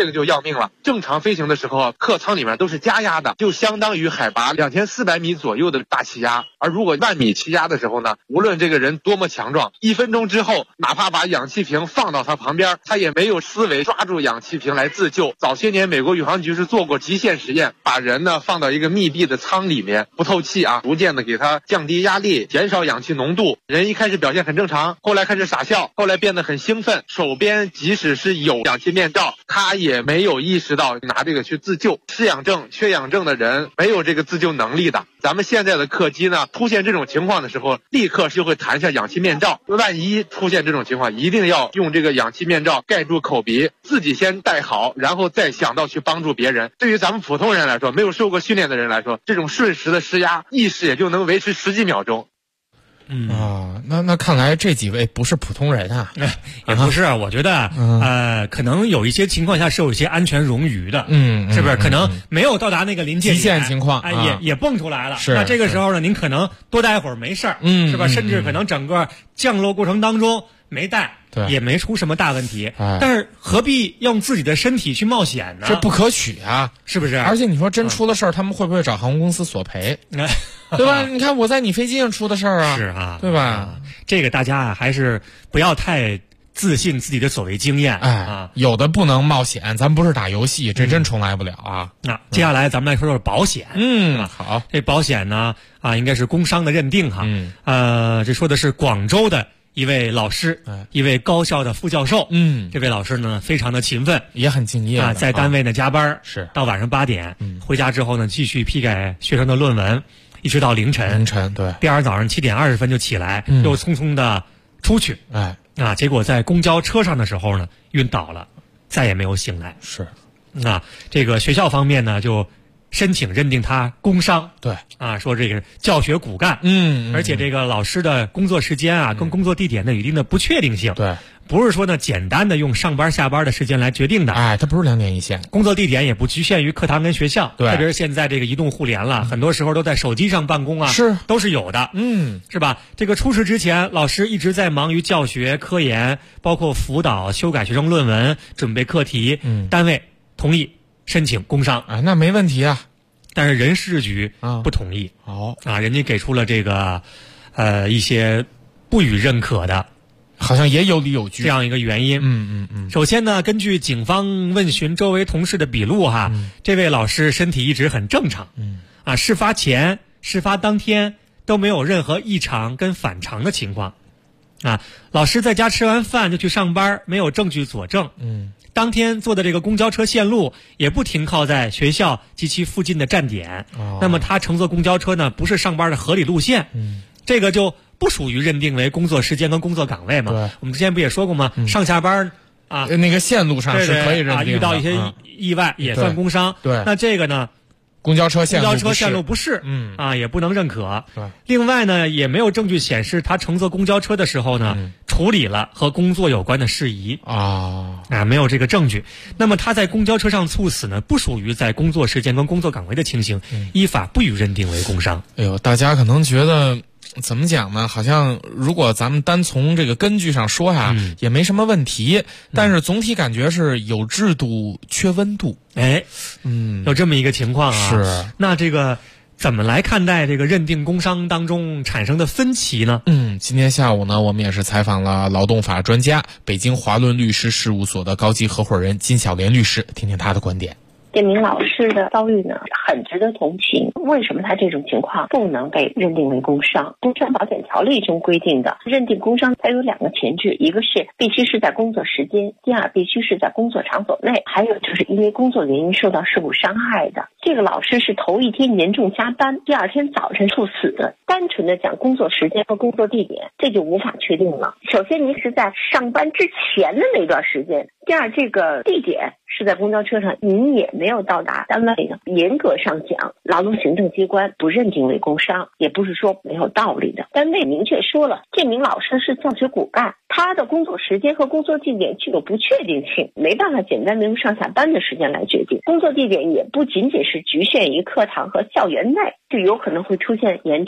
这个就要命了。正常飞行的时候，客舱里面都是加压的，就相当于海拔2400米左右的大气压。而如果10000米气压的时候呢，无论这个人多么强壮，1分钟之后，哪怕把氧气瓶放到他旁边，他也没有思维抓住氧气瓶来自救。早些年美国宇航局是做过极限实验，把人呢放到一个密闭的舱里面，不透气啊，逐渐的给他降低压力，减少氧气浓度。人一开始表现很正常，后来开始傻笑，后来变得很兴奋，手边即使是有氧气面罩，他也没有意识到拿这个去自救。失氧症、缺氧症的人没有这个自救能力的。咱们现在的客机呢，出现这种情况的时候，立刻就会弹下氧气面罩。万一出现这种情况，一定要用这个氧气面罩盖住口鼻，自己先戴好，然后再想到去帮助别人。对于咱们普通人来说，没有受过训练的人来说，这种瞬时的施压意识也就能维持10几秒钟。 那看来这几位不是普通人啊， 也不是，我觉得可能有一些情况下是有一些安全冗余的，是不是？可能没有到达那个临界极限情况， 也蹦出来了。 是， 那这个时候呢，您可能多待一会儿没事儿，是吧？甚至可能整个降落过程当中没带，也没出什么大问题。但是何必用自己的身体去冒险呢？ 这不可取啊， 是不是？ 而且你说真出了事儿，他们会不会找航空公司索赔？对吧？你看我在你飞机上出的事儿啊， 是啊， 对吧？ 这个大家啊，还是不要太自信自己的所谓经验有的不能冒险，咱不是打游戏，这真重来不了啊。 那接下来咱们来说说保险。 好， 这保险呢应该是工伤的认定哈。这说的是广州的一位老师，一位高校的副教授。这位老师呢非常的勤奋， 也很敬业在单位呢加班， 是到晚上8点，回家之后呢继续批改学生的论文，一直到凌晨。 对， 第二天早上7点20分就起来，又匆匆的出去。结果在公交车上的时候呢晕倒了，再也没有醒来。 是， 这个学校方面呢就申请认定他工伤。 对， 说这个教学骨干。而且这个老师的工作时间跟工作地点呢有一定的不确定性。 对， 不是说呢简单的用上班下班的时间来决定的。 它不是2点一线。 工作地点也不局限于课堂跟学校。 对， 特别是现在这个移动互联了，很多时候都在手机上办公是都是有的。是吧？这个出事之前，老师一直在忙于教学、科研，包括辅导、修改学生论文、准备课题。单位同意申请工伤。 那没问题啊。 但是人事局不同意。人家给出了这个一些不予认可的， 好像也有理有据这样一个原因。首先呢，根据警方问询周围同事的笔录这位老师身体一直很正常。事发前、事发当天都没有任何异常跟反常的情况。老师在家吃完饭就去上班，没有证据佐证。当天坐的这个公交车线路也不停靠在学校及其附近的站点。那么他乘坐公交车呢，不是上班的合理路线。这个就不属于认定为工作时间跟工作岗位嘛。 对， 我们之前不也说过吗？上下班那个线路上是可以认定的。 遇到一些意外也算工伤。 对， 那这个呢？ 公交车线路不是，也不能认可。 对， 另外呢，也没有证据显示他乘坐公交车的时候呢，处理了和工作有关的事宜。没有这个证据。那么他在公交车上猝死呢，不属于在工作时间跟工作岗位的情形，依法不予认定为工伤。 大家可能觉得怎么讲呢？好像如果咱们单从这个根据上说也没什么问题。但是总体感觉是有制度缺温度。 有这么一个情况是。 那这个怎么来看待这个认定工伤当中产生的分歧呢？ 今天下午呢，我们也是采访了劳动法专家、北京华伦律师事务所的高级合伙人金小莲律师，听听他的观点。 这名老师的遭遇呢，很值得同情。为什么他这种情况不能被认定为工伤？工伤保险条例中规定的认定工伤，它有2个前置，一个是必须是在工作时间，第二必须是在工作场所内，还有就是因为工作原因受到事故伤害的。这个老师是头一天严重加班，第二天早晨猝死的。单纯的讲工作时间和工作地点，这就无法确定了。首先，您是在上班之前的那段时间；第二，这个地点是在公交车上，您也没有到达单位的。严格上讲，劳动行政机关不认定为工伤，也不是说没有道理的。单位明确说了，这名老师是教学骨干，他的工作时间和工作地点具有不确定性，没办法简单的用上下班的时间来决定。工作地点也不仅仅是局限于课堂和校园内，就有可能会出现延展。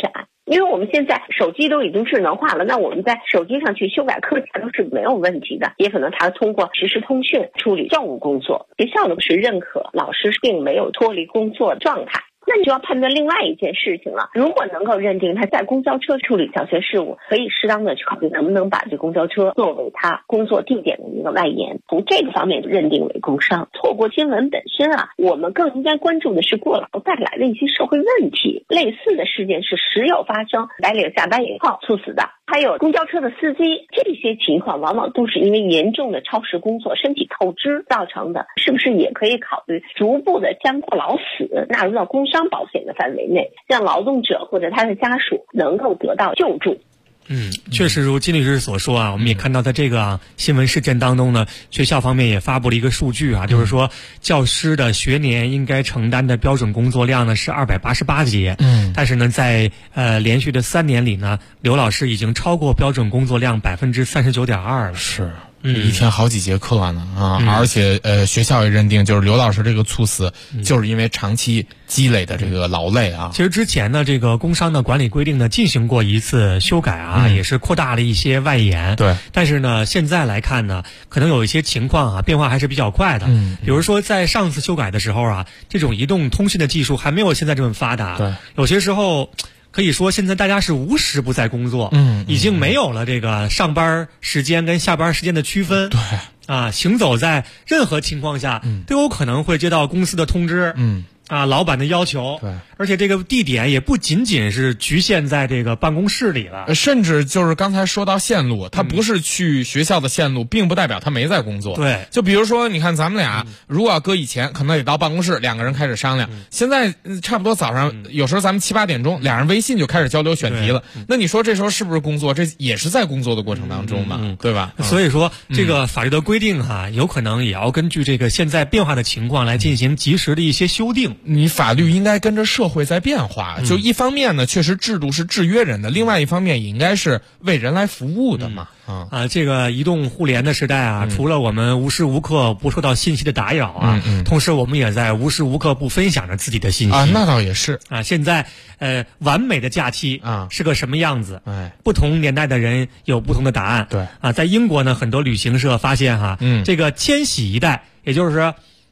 因为我们现在手机都已经智能化了，那我们在手机上去修改课件都是没有问题的，也可能他通过实时通讯处理教务工作，学校呢是认可老师并没有脱离工作状态。那你就要判断另外一件事情了，如果能够认定他在公交车处理教学事务，可以适当的去考虑能不能把这公交车作为他工作地点的一个外延，从这个方面认定为工伤。错过新闻本身啊，我们更应该关注的是过劳带来的一些社会问题。类似的事件是时有发生，白领下班以后猝死的，还有公交车的司机，这些情况往往都是因为严重的超时工作、身体透支造成的，是不是也可以考虑逐步的将过劳死纳入到工伤保险的范围内，让劳动者或者他的家属能够得到救助。 确实如金律师所说啊，我们也看到在这个新闻事件当中呢，学校方面也发布了一个数据啊，就是说教师的学年应该承担的标准工作量呢是288节，但是呢在连续的3年里呢，刘老师已经超过标准工作量39.2%了。 是。一天好几节课呢啊！而且学校也认定，就是刘老师这个猝死，就是因为长期积累的这个劳累啊。 其实之前呢，这个工伤的管理规定呢进行过一次修改啊，也是扩大了一些外延。 对。 但是呢，现在来看呢，可能有一些情况啊，变化还是比较快的。比如说在上次修改的时候啊，这种移动通信的技术还没有现在这么发达。 对。 有些时候。可以说现在大家是无时不在工作，已经没有了这个上班时间跟下班时间的区分。 对， 行走在任何情况下，都有可能会接到公司的通知，老板的要求。 对， 而且这个地点也不仅仅是局限在这个办公室里了， 甚至就是刚才说到线路，他不是去学校的线路，并不代表他没在工作。 对， 就比如说，你看咱们俩，如果要搁以前，可能得到办公室2个人开始商量。现在差不多早上，有时候咱们7、8点钟，2人微信就开始交流选题了。那你说这时候是不是工作？这也是在工作的过程当中嘛，对吧？ 所以说，这个法律的规定有可能也要根据这个现在变化的情况来进行及时的一些修订。 你法律应该跟着社会在变化，就一方面呢，确实制度是制约人的，另外一方面也应该是为人来服务的嘛。 这个移动互联的时代啊，除了我们无时无刻不受到信息的打扰啊，同时我们也在无时无刻不分享着自己的信息那倒也是啊。现在完美的假期是个什么样子？不同年代的人有不同的答案。 对在英国呢，很多旅行社发现这个千禧一代，也就是说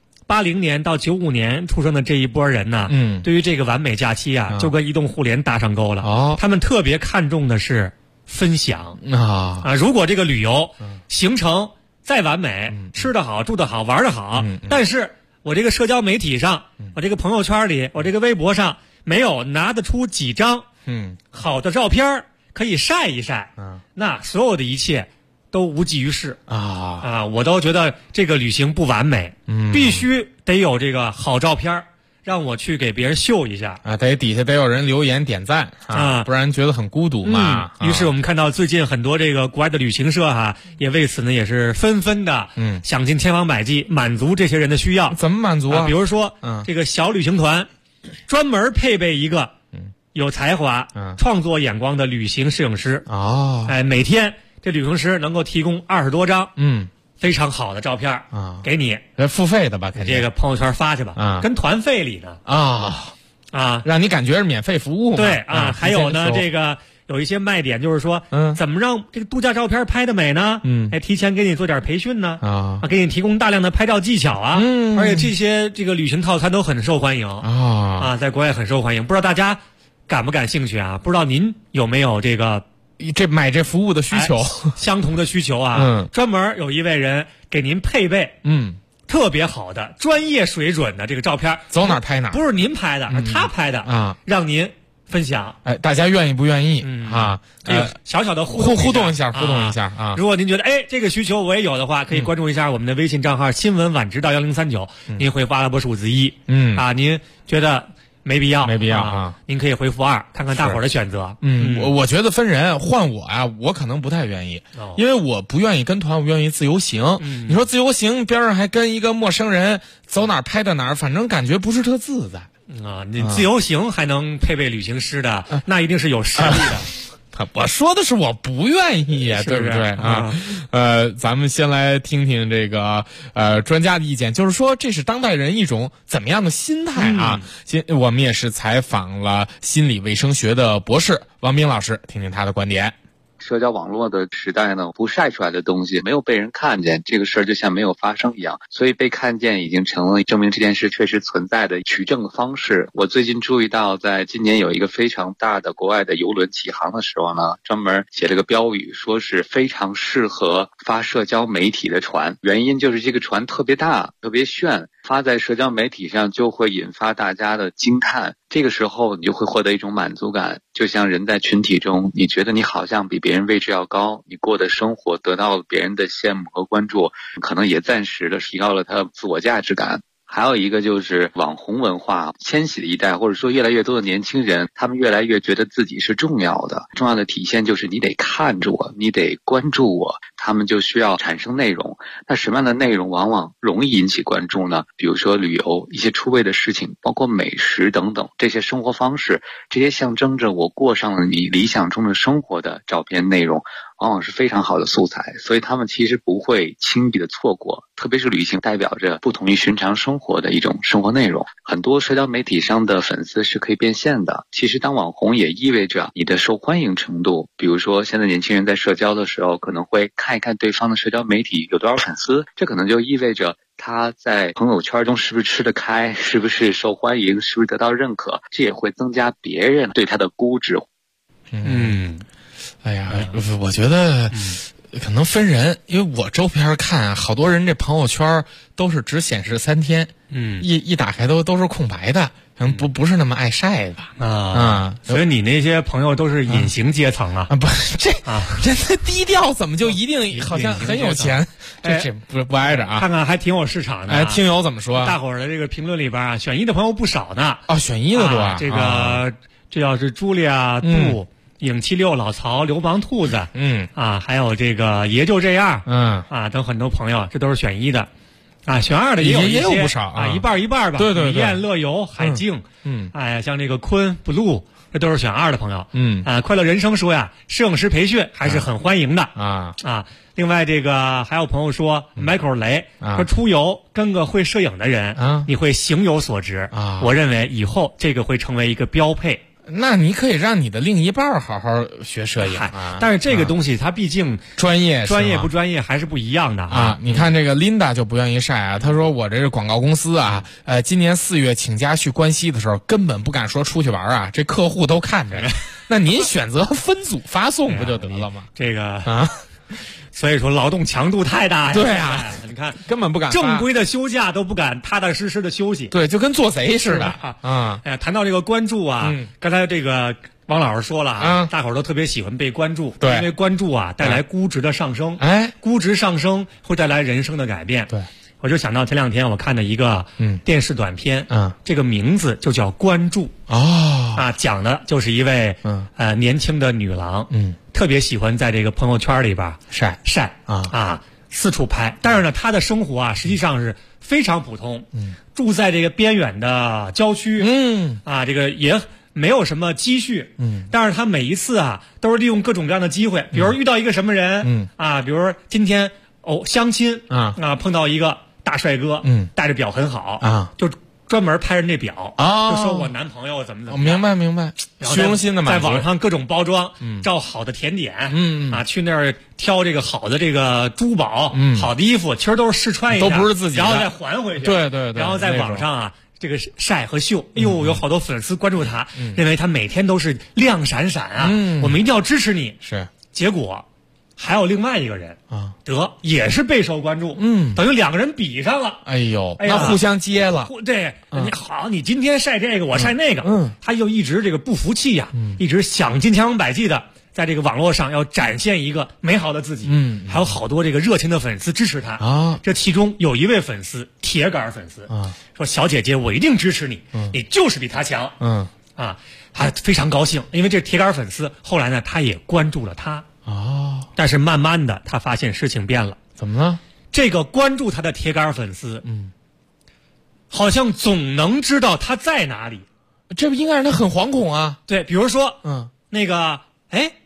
80年到95年出生的这一波人呢，对于这个完美假期就跟移动互联搭上钩了。他们特别看重的是分享如果这个旅游行程再完美，吃得好、住得好、玩得好，但是我这个社交媒体上，我这个朋友圈里，我这个微博上没有拿得出几张好的照片可以晒一晒，那所有的一切都无济于事我都觉得这个旅行不完美，必须得有这个好照片让我去给别人秀一下得底下得有人留言点赞不然觉得很孤独嘛。 于是我们看到最近很多这个国外的旅行社也为此呢也是纷纷的想尽千方百计满足这些人的需要。 怎么满足比如说这个小旅行团专门配备一个有才华创作眼光的旅行摄影师每天这旅行师能够提供20多张非常好的照片给你付费的吧， 这个朋友圈发去吧跟团费里呢让你感觉是免费服务嘛。 对还有呢这个有一些卖点，就是说怎么让这个度假照片拍得美呢？提前给你做点培训呢给你提供大量的拍照技巧而且这个旅行套餐都很受欢迎在国外很受欢迎。不知道大家感不感兴趣不知道您有没有买这服务的需求相同的需求专门有一位人给您配备特别好的专业水准的这个照片， 走哪拍哪， 不是您拍的，是他拍的让您分享。 大家愿意不愿意这个小小的互动一下如果您觉得这个需求我也有的话，可以关注一下我们的微信账号新闻晚知道1039，您回复阿拉伯数字1您觉得没必要您可以回复2，看看大伙儿的选择。 我觉得分人，换我我可能不太愿意，因为我不愿意跟团，我愿意自由行。你说自由行边上还跟一个陌生人，走哪儿拍到哪儿，反正感觉不是特自在你自由行还能配备旅行师的，那一定是有实力的。 我说的是我不愿意呀，对不对啊？咱们先来听听这个专家的意见，就是说这是当代人一种怎么样的心态啊？我们也是采访了心理卫生学的博士王斌老师，听听他的观点。 社交网络的时代呢，不晒出来的东西没有被人看见，这个事儿就像没有发生一样，所以被看见已经成了证明这件事确实存在的取证的方式。我最近注意到，在今年有一个非常大的国外的邮轮起航的时候呢，专门写了个标语，说是非常适合发社交媒体的船，原因就是这个船特别大，特别炫，发在社交媒体上就会引发大家的惊叹，这个时候你就会获得一种满足感，就像人在群体中，你觉得你好像比别人位置要高，你过的生活得到了别人的羡慕和关注，可能也暂时的提高了他自我价值感。还有一个就是网红文化迁徙的一代，或者说越来越多的年轻人，他们越来越觉得自己是重要的，重要的体现就是你得看着我，你得关注我，他们就需要产生内容。那什么样的内容往往容易引起关注呢？比如说旅游，一些出位的事情，包括美食等等，这些生活方式，这些象征着我过上了你理想中的生活的照片内容，往往是非常好的素材，所以他们其实不会轻易的错过，特别是旅行代表着不同于寻常生活的一种生活内容。很多社交媒体上的粉丝是可以变现的，其实当网红也意味着你的受欢迎程度，比如说现在年轻人在社交的时候可能会看一看对方的社交媒体有多少粉丝，这可能就意味着他在朋友圈中是不是吃得开，是不是受欢迎，是不是得到认可，这也会增加别人对他的估值。 哎呀，我觉得可能分人，因为我周边看好多人这朋友圈都是只显示3天，一打开都是空白的，不是那么爱晒的所以你那些朋友都是隐形阶层啊？ 不，这人家低调怎么就一定好像很有钱？这不挨着啊？ 看看还挺有市场的。 哎，听友怎么说？ 大伙儿的这个评论里边啊，选一的朋友不少呢。 选一的多。 这个这要是茱莉亚杜。影76老曹流氓兔子，还有这个爷就这样，等很多朋友，这都是选一的，选二的也有不少一半一半吧。 对， 李艳、乐游、海静，像这个坤、blue，这都是选二的朋友。快乐人生说呀，摄影师培训还是很欢迎的另外这个还有朋友说，Michael 雷说出游跟个会摄影的人，你会行有所值我认为以后这个会成为一个标配。 那你可以让你的另一半好好学摄影但是这个东西它毕竟专业不专业还是不一样的你看这个 Linda 就不愿意晒她说我这个广告公司今年4月请假去关西的时候，根本不敢说出去玩这客户都看着。那您选择分组发送不就得了吗？ 这个所以说劳动强度太大呀。 对你看根本不敢正规的休假都不敢踏踏实实的休息。 对，就跟做贼似的谈到这个关注刚才这个王老师说了大伙儿都特别喜欢被关注， 对， 因为关注带来估值的上升，估值上升会带来人生的改变。 对， 我就想到前2天我看的一个电视短片，这个名字就叫《关注》讲的就是一位年轻的女郎，特别喜欢在这个朋友圈里边晒四处拍，但是呢，她的生活实际上是非常普通，住在这个边远的郊区，这个也没有什么积蓄，但是她每一次都是利用各种各样的机会，比如遇到一个什么人，比如今天相亲碰到一个大帅哥，戴着表很好就专门拍人这表就说我男朋友怎么明白虚荣心的满足，在网上各种包装照好的甜点去那儿挑这个好的这个珠宝好的衣服，其实都是试穿一下， 都不是自己的， 然后再还回去。 对， 然后在网上这个晒和秀，有好多粉丝关注他，认为他每天都是亮闪闪我们一定要支持你。 是， 结果还有另外一个人也是备受关注，等于2个人比上了。 哎呦，那互相接了。 对，你好，你今天晒这个，我晒那个，他又一直这个不服气一直想尽千方百计的在这个网络上要展现一个美好的自己。还有好多这个热情的粉丝支持他这其中有一位粉丝，铁杆粉丝说：“小姐姐，我一定支持你，你就是比他强。”他非常高兴，因为这铁杆粉丝后来呢，他也关注了他。但是慢慢的他发现事情变了。 怎么了？ 这个关注他的铁杆粉丝好像总能知道他在哪里， 这不应该让他很惶恐啊？ 对，比如说那个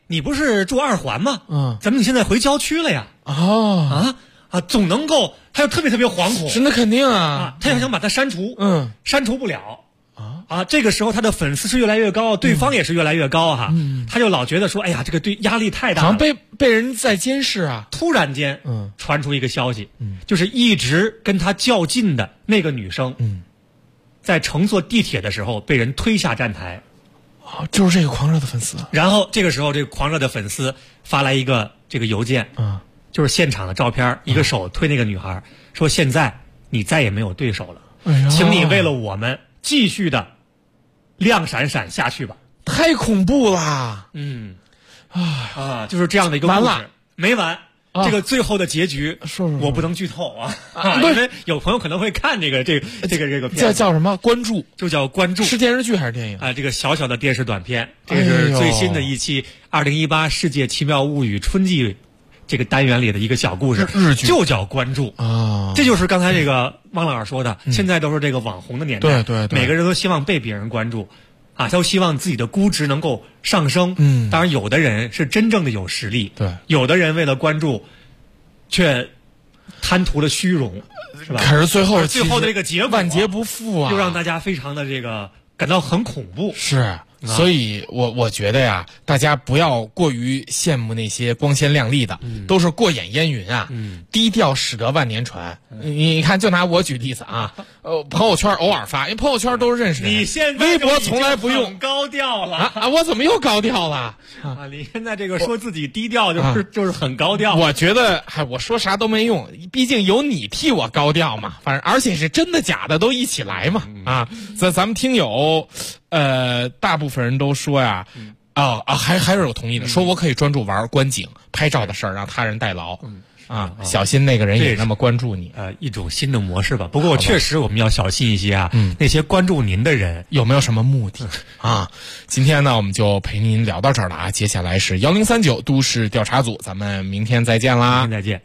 你不是住2环吗？怎么你现在回郊区了呀？总能够，他就特别特别惶恐。 是那肯定啊， 他要想把它删除，删除不了。这个时候他的粉丝是越来越高，对方也是越来越高哈。他就老觉得说，哎呀，这个对压力太大了， 好像被人在监视啊。 突然间，传出一个消息，就是一直跟他较劲的那个女生，在乘坐地铁的时候被人推下站台。 就是这个狂热的粉丝。 然后这个时候，这个狂热的粉丝发来一个这个邮件，就是现场的照片，一个手推那个女孩，说现在你再也没有对手了，请你为了我们继续的亮闪闪下去吧。 太恐怖了。 就是这样的一个故事，没完。这个最后的结局，我不能剧透因为有朋友可能会看这个片子， 叫什么？关注， 就叫关注。 是电视剧还是电影这个小小的电视短片，这是最新的一期2018世界奇妙物语春季这个单元里的一个小故事， 日剧就叫关注这就是刚才这个汪老师说的，现在都是这个网红的年代， 对， 每个人都希望被别人关注。都希望自己的估值能够上升。当然有的人是真正的有实力， 对， 有的人为了关注，却贪图了虚荣，是吧？ 可是最后的这个结果万劫不复啊， 又让大家非常的这个感到很恐怖。 是。所以我觉得呀，大家不要过于羡慕那些光鲜亮丽的，都是过眼烟云啊。低调使得万年船。你看，就拿我举例子啊，朋友圈偶尔发，因为朋友圈都是认识的。 你现在微博从来不用， 很高调了我怎么又高调了你现在这个说自己低调就是很高调。 我觉得我说啥都没用，毕竟有你替我高调嘛。反正而且是真的假的都一起来嘛。咱们听友。大部分人都说呀，还是有同意的，说我可以专注玩观景、拍照的事儿，让他人代劳。小心那个人也那么关注你。 一种新的模式吧。不过确实我们要小心一些啊。那些关注您的人有没有什么目的今天呢，我们就陪您聊到这儿了啊。接下来是1039都市调查组，咱们明天再见啦。 明天再见。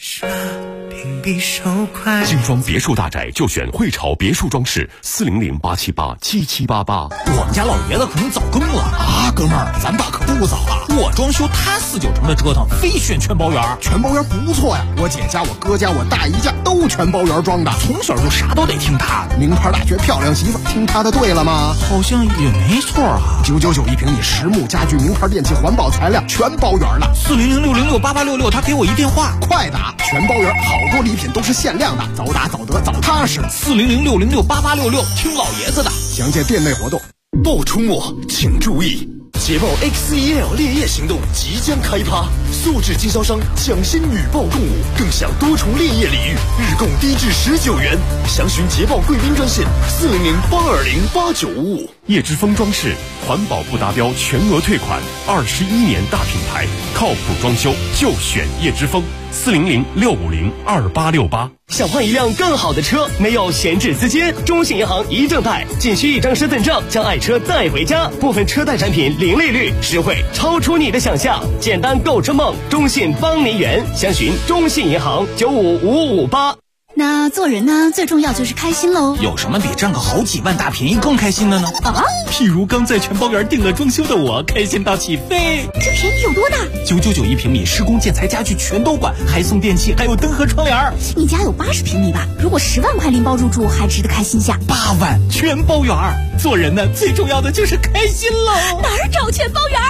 精装别墅大宅就选汇潮别墅装饰，400-878-7788。 我们家老爷子可能早更了哥们儿，咱爸可不早啊。我装修他4-9成的折腾，非选全包圆。 全包圆不错呀，我姐家、我哥家、我大姨家都全包圆装的， 从小就啥都得听他的。 名牌大学漂亮媳妇，听他的对了吗？ 好像也没错啊。 999一平米，实木家具、名牌电器、环保材料全包圆了。 400-606-8866，他给我一电话， 快打！全包圆，好多礼品都是限量的，早打早得早踏实。 400-606-8866，听老爷子的。 详见店内活动。 不出没请注意，捷豹 XEL 烈焰行动即将开趴，素质经销商抢先女豹共舞，更享多重烈焰礼遇，日供低至19元。详询捷豹贵宾专线400-820-8955。叶之峰装饰，环保不达标全额退款，21年大品牌，靠谱装修就选叶之峰。400-650-2868。 想换一辆更好的车，没有闲置资金，中信银行一证贷，仅需一张身份证，将爱车带回家。部分车贷产品零利率，实惠超出你的想象，简单购车梦，中信帮您圆。详询中信银行95558。 那做人呢，最重要就是开心喽。 有什么比赚个好几万大便宜更开心的呢？譬如刚在全包园订了装修的我，开心到起飞。 这便宜有多大 ？999一平米，施工建材家具全都管，还送电器，还有灯和窗帘。 你家有80平米吧？如果10万块拎包入住，还值得开心下。 8万全包园。做人呢，最重要的就是开心喽。 哪儿找全包园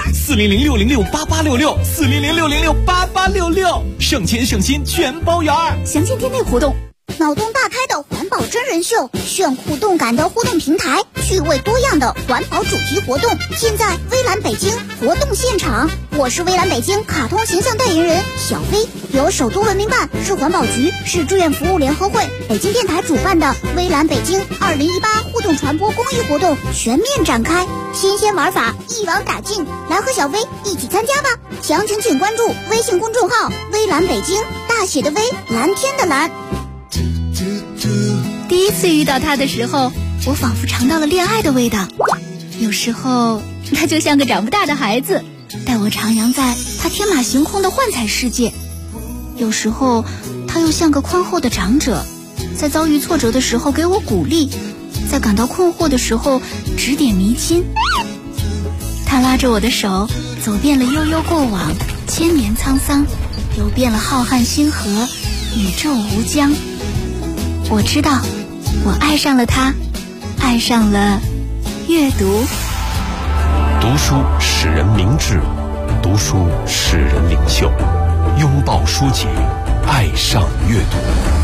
？400-606-8866，400-606-8866，省钱省心全包园。 详见店内活动。脑洞大开的环保真人秀，炫酷动感的互动平台，趣味多样的环保主题活动，现在微蓝北京活动现场。我是微蓝北京卡通形象代言人小飞，由首都文明办、市环保局、市志愿服务联合会、北京电台主办的微蓝北京2018互动传播公益活动全面展开，新鲜玩法一网打尽，来和小飞一起参加吧！详情请关注微信公众号微蓝北京，大写的微，蓝天的蓝。第一次遇到他的时候，我仿佛尝到了恋爱的味道。有时候他就像个长不大的孩子，带我徜徉在他天马行空的幻彩世界。有时候他又像个宽厚的长者，在遭遇挫折的时候给我鼓励，在感到困惑的时候指点迷津。他他拉着我的手，走遍了悠悠过往，千年沧桑，游遍了浩瀚星河，宇宙无疆。我知道，我爱上了他，爱上了阅读。 读书使人明智，读书使人领袖。拥抱书籍，爱上阅读。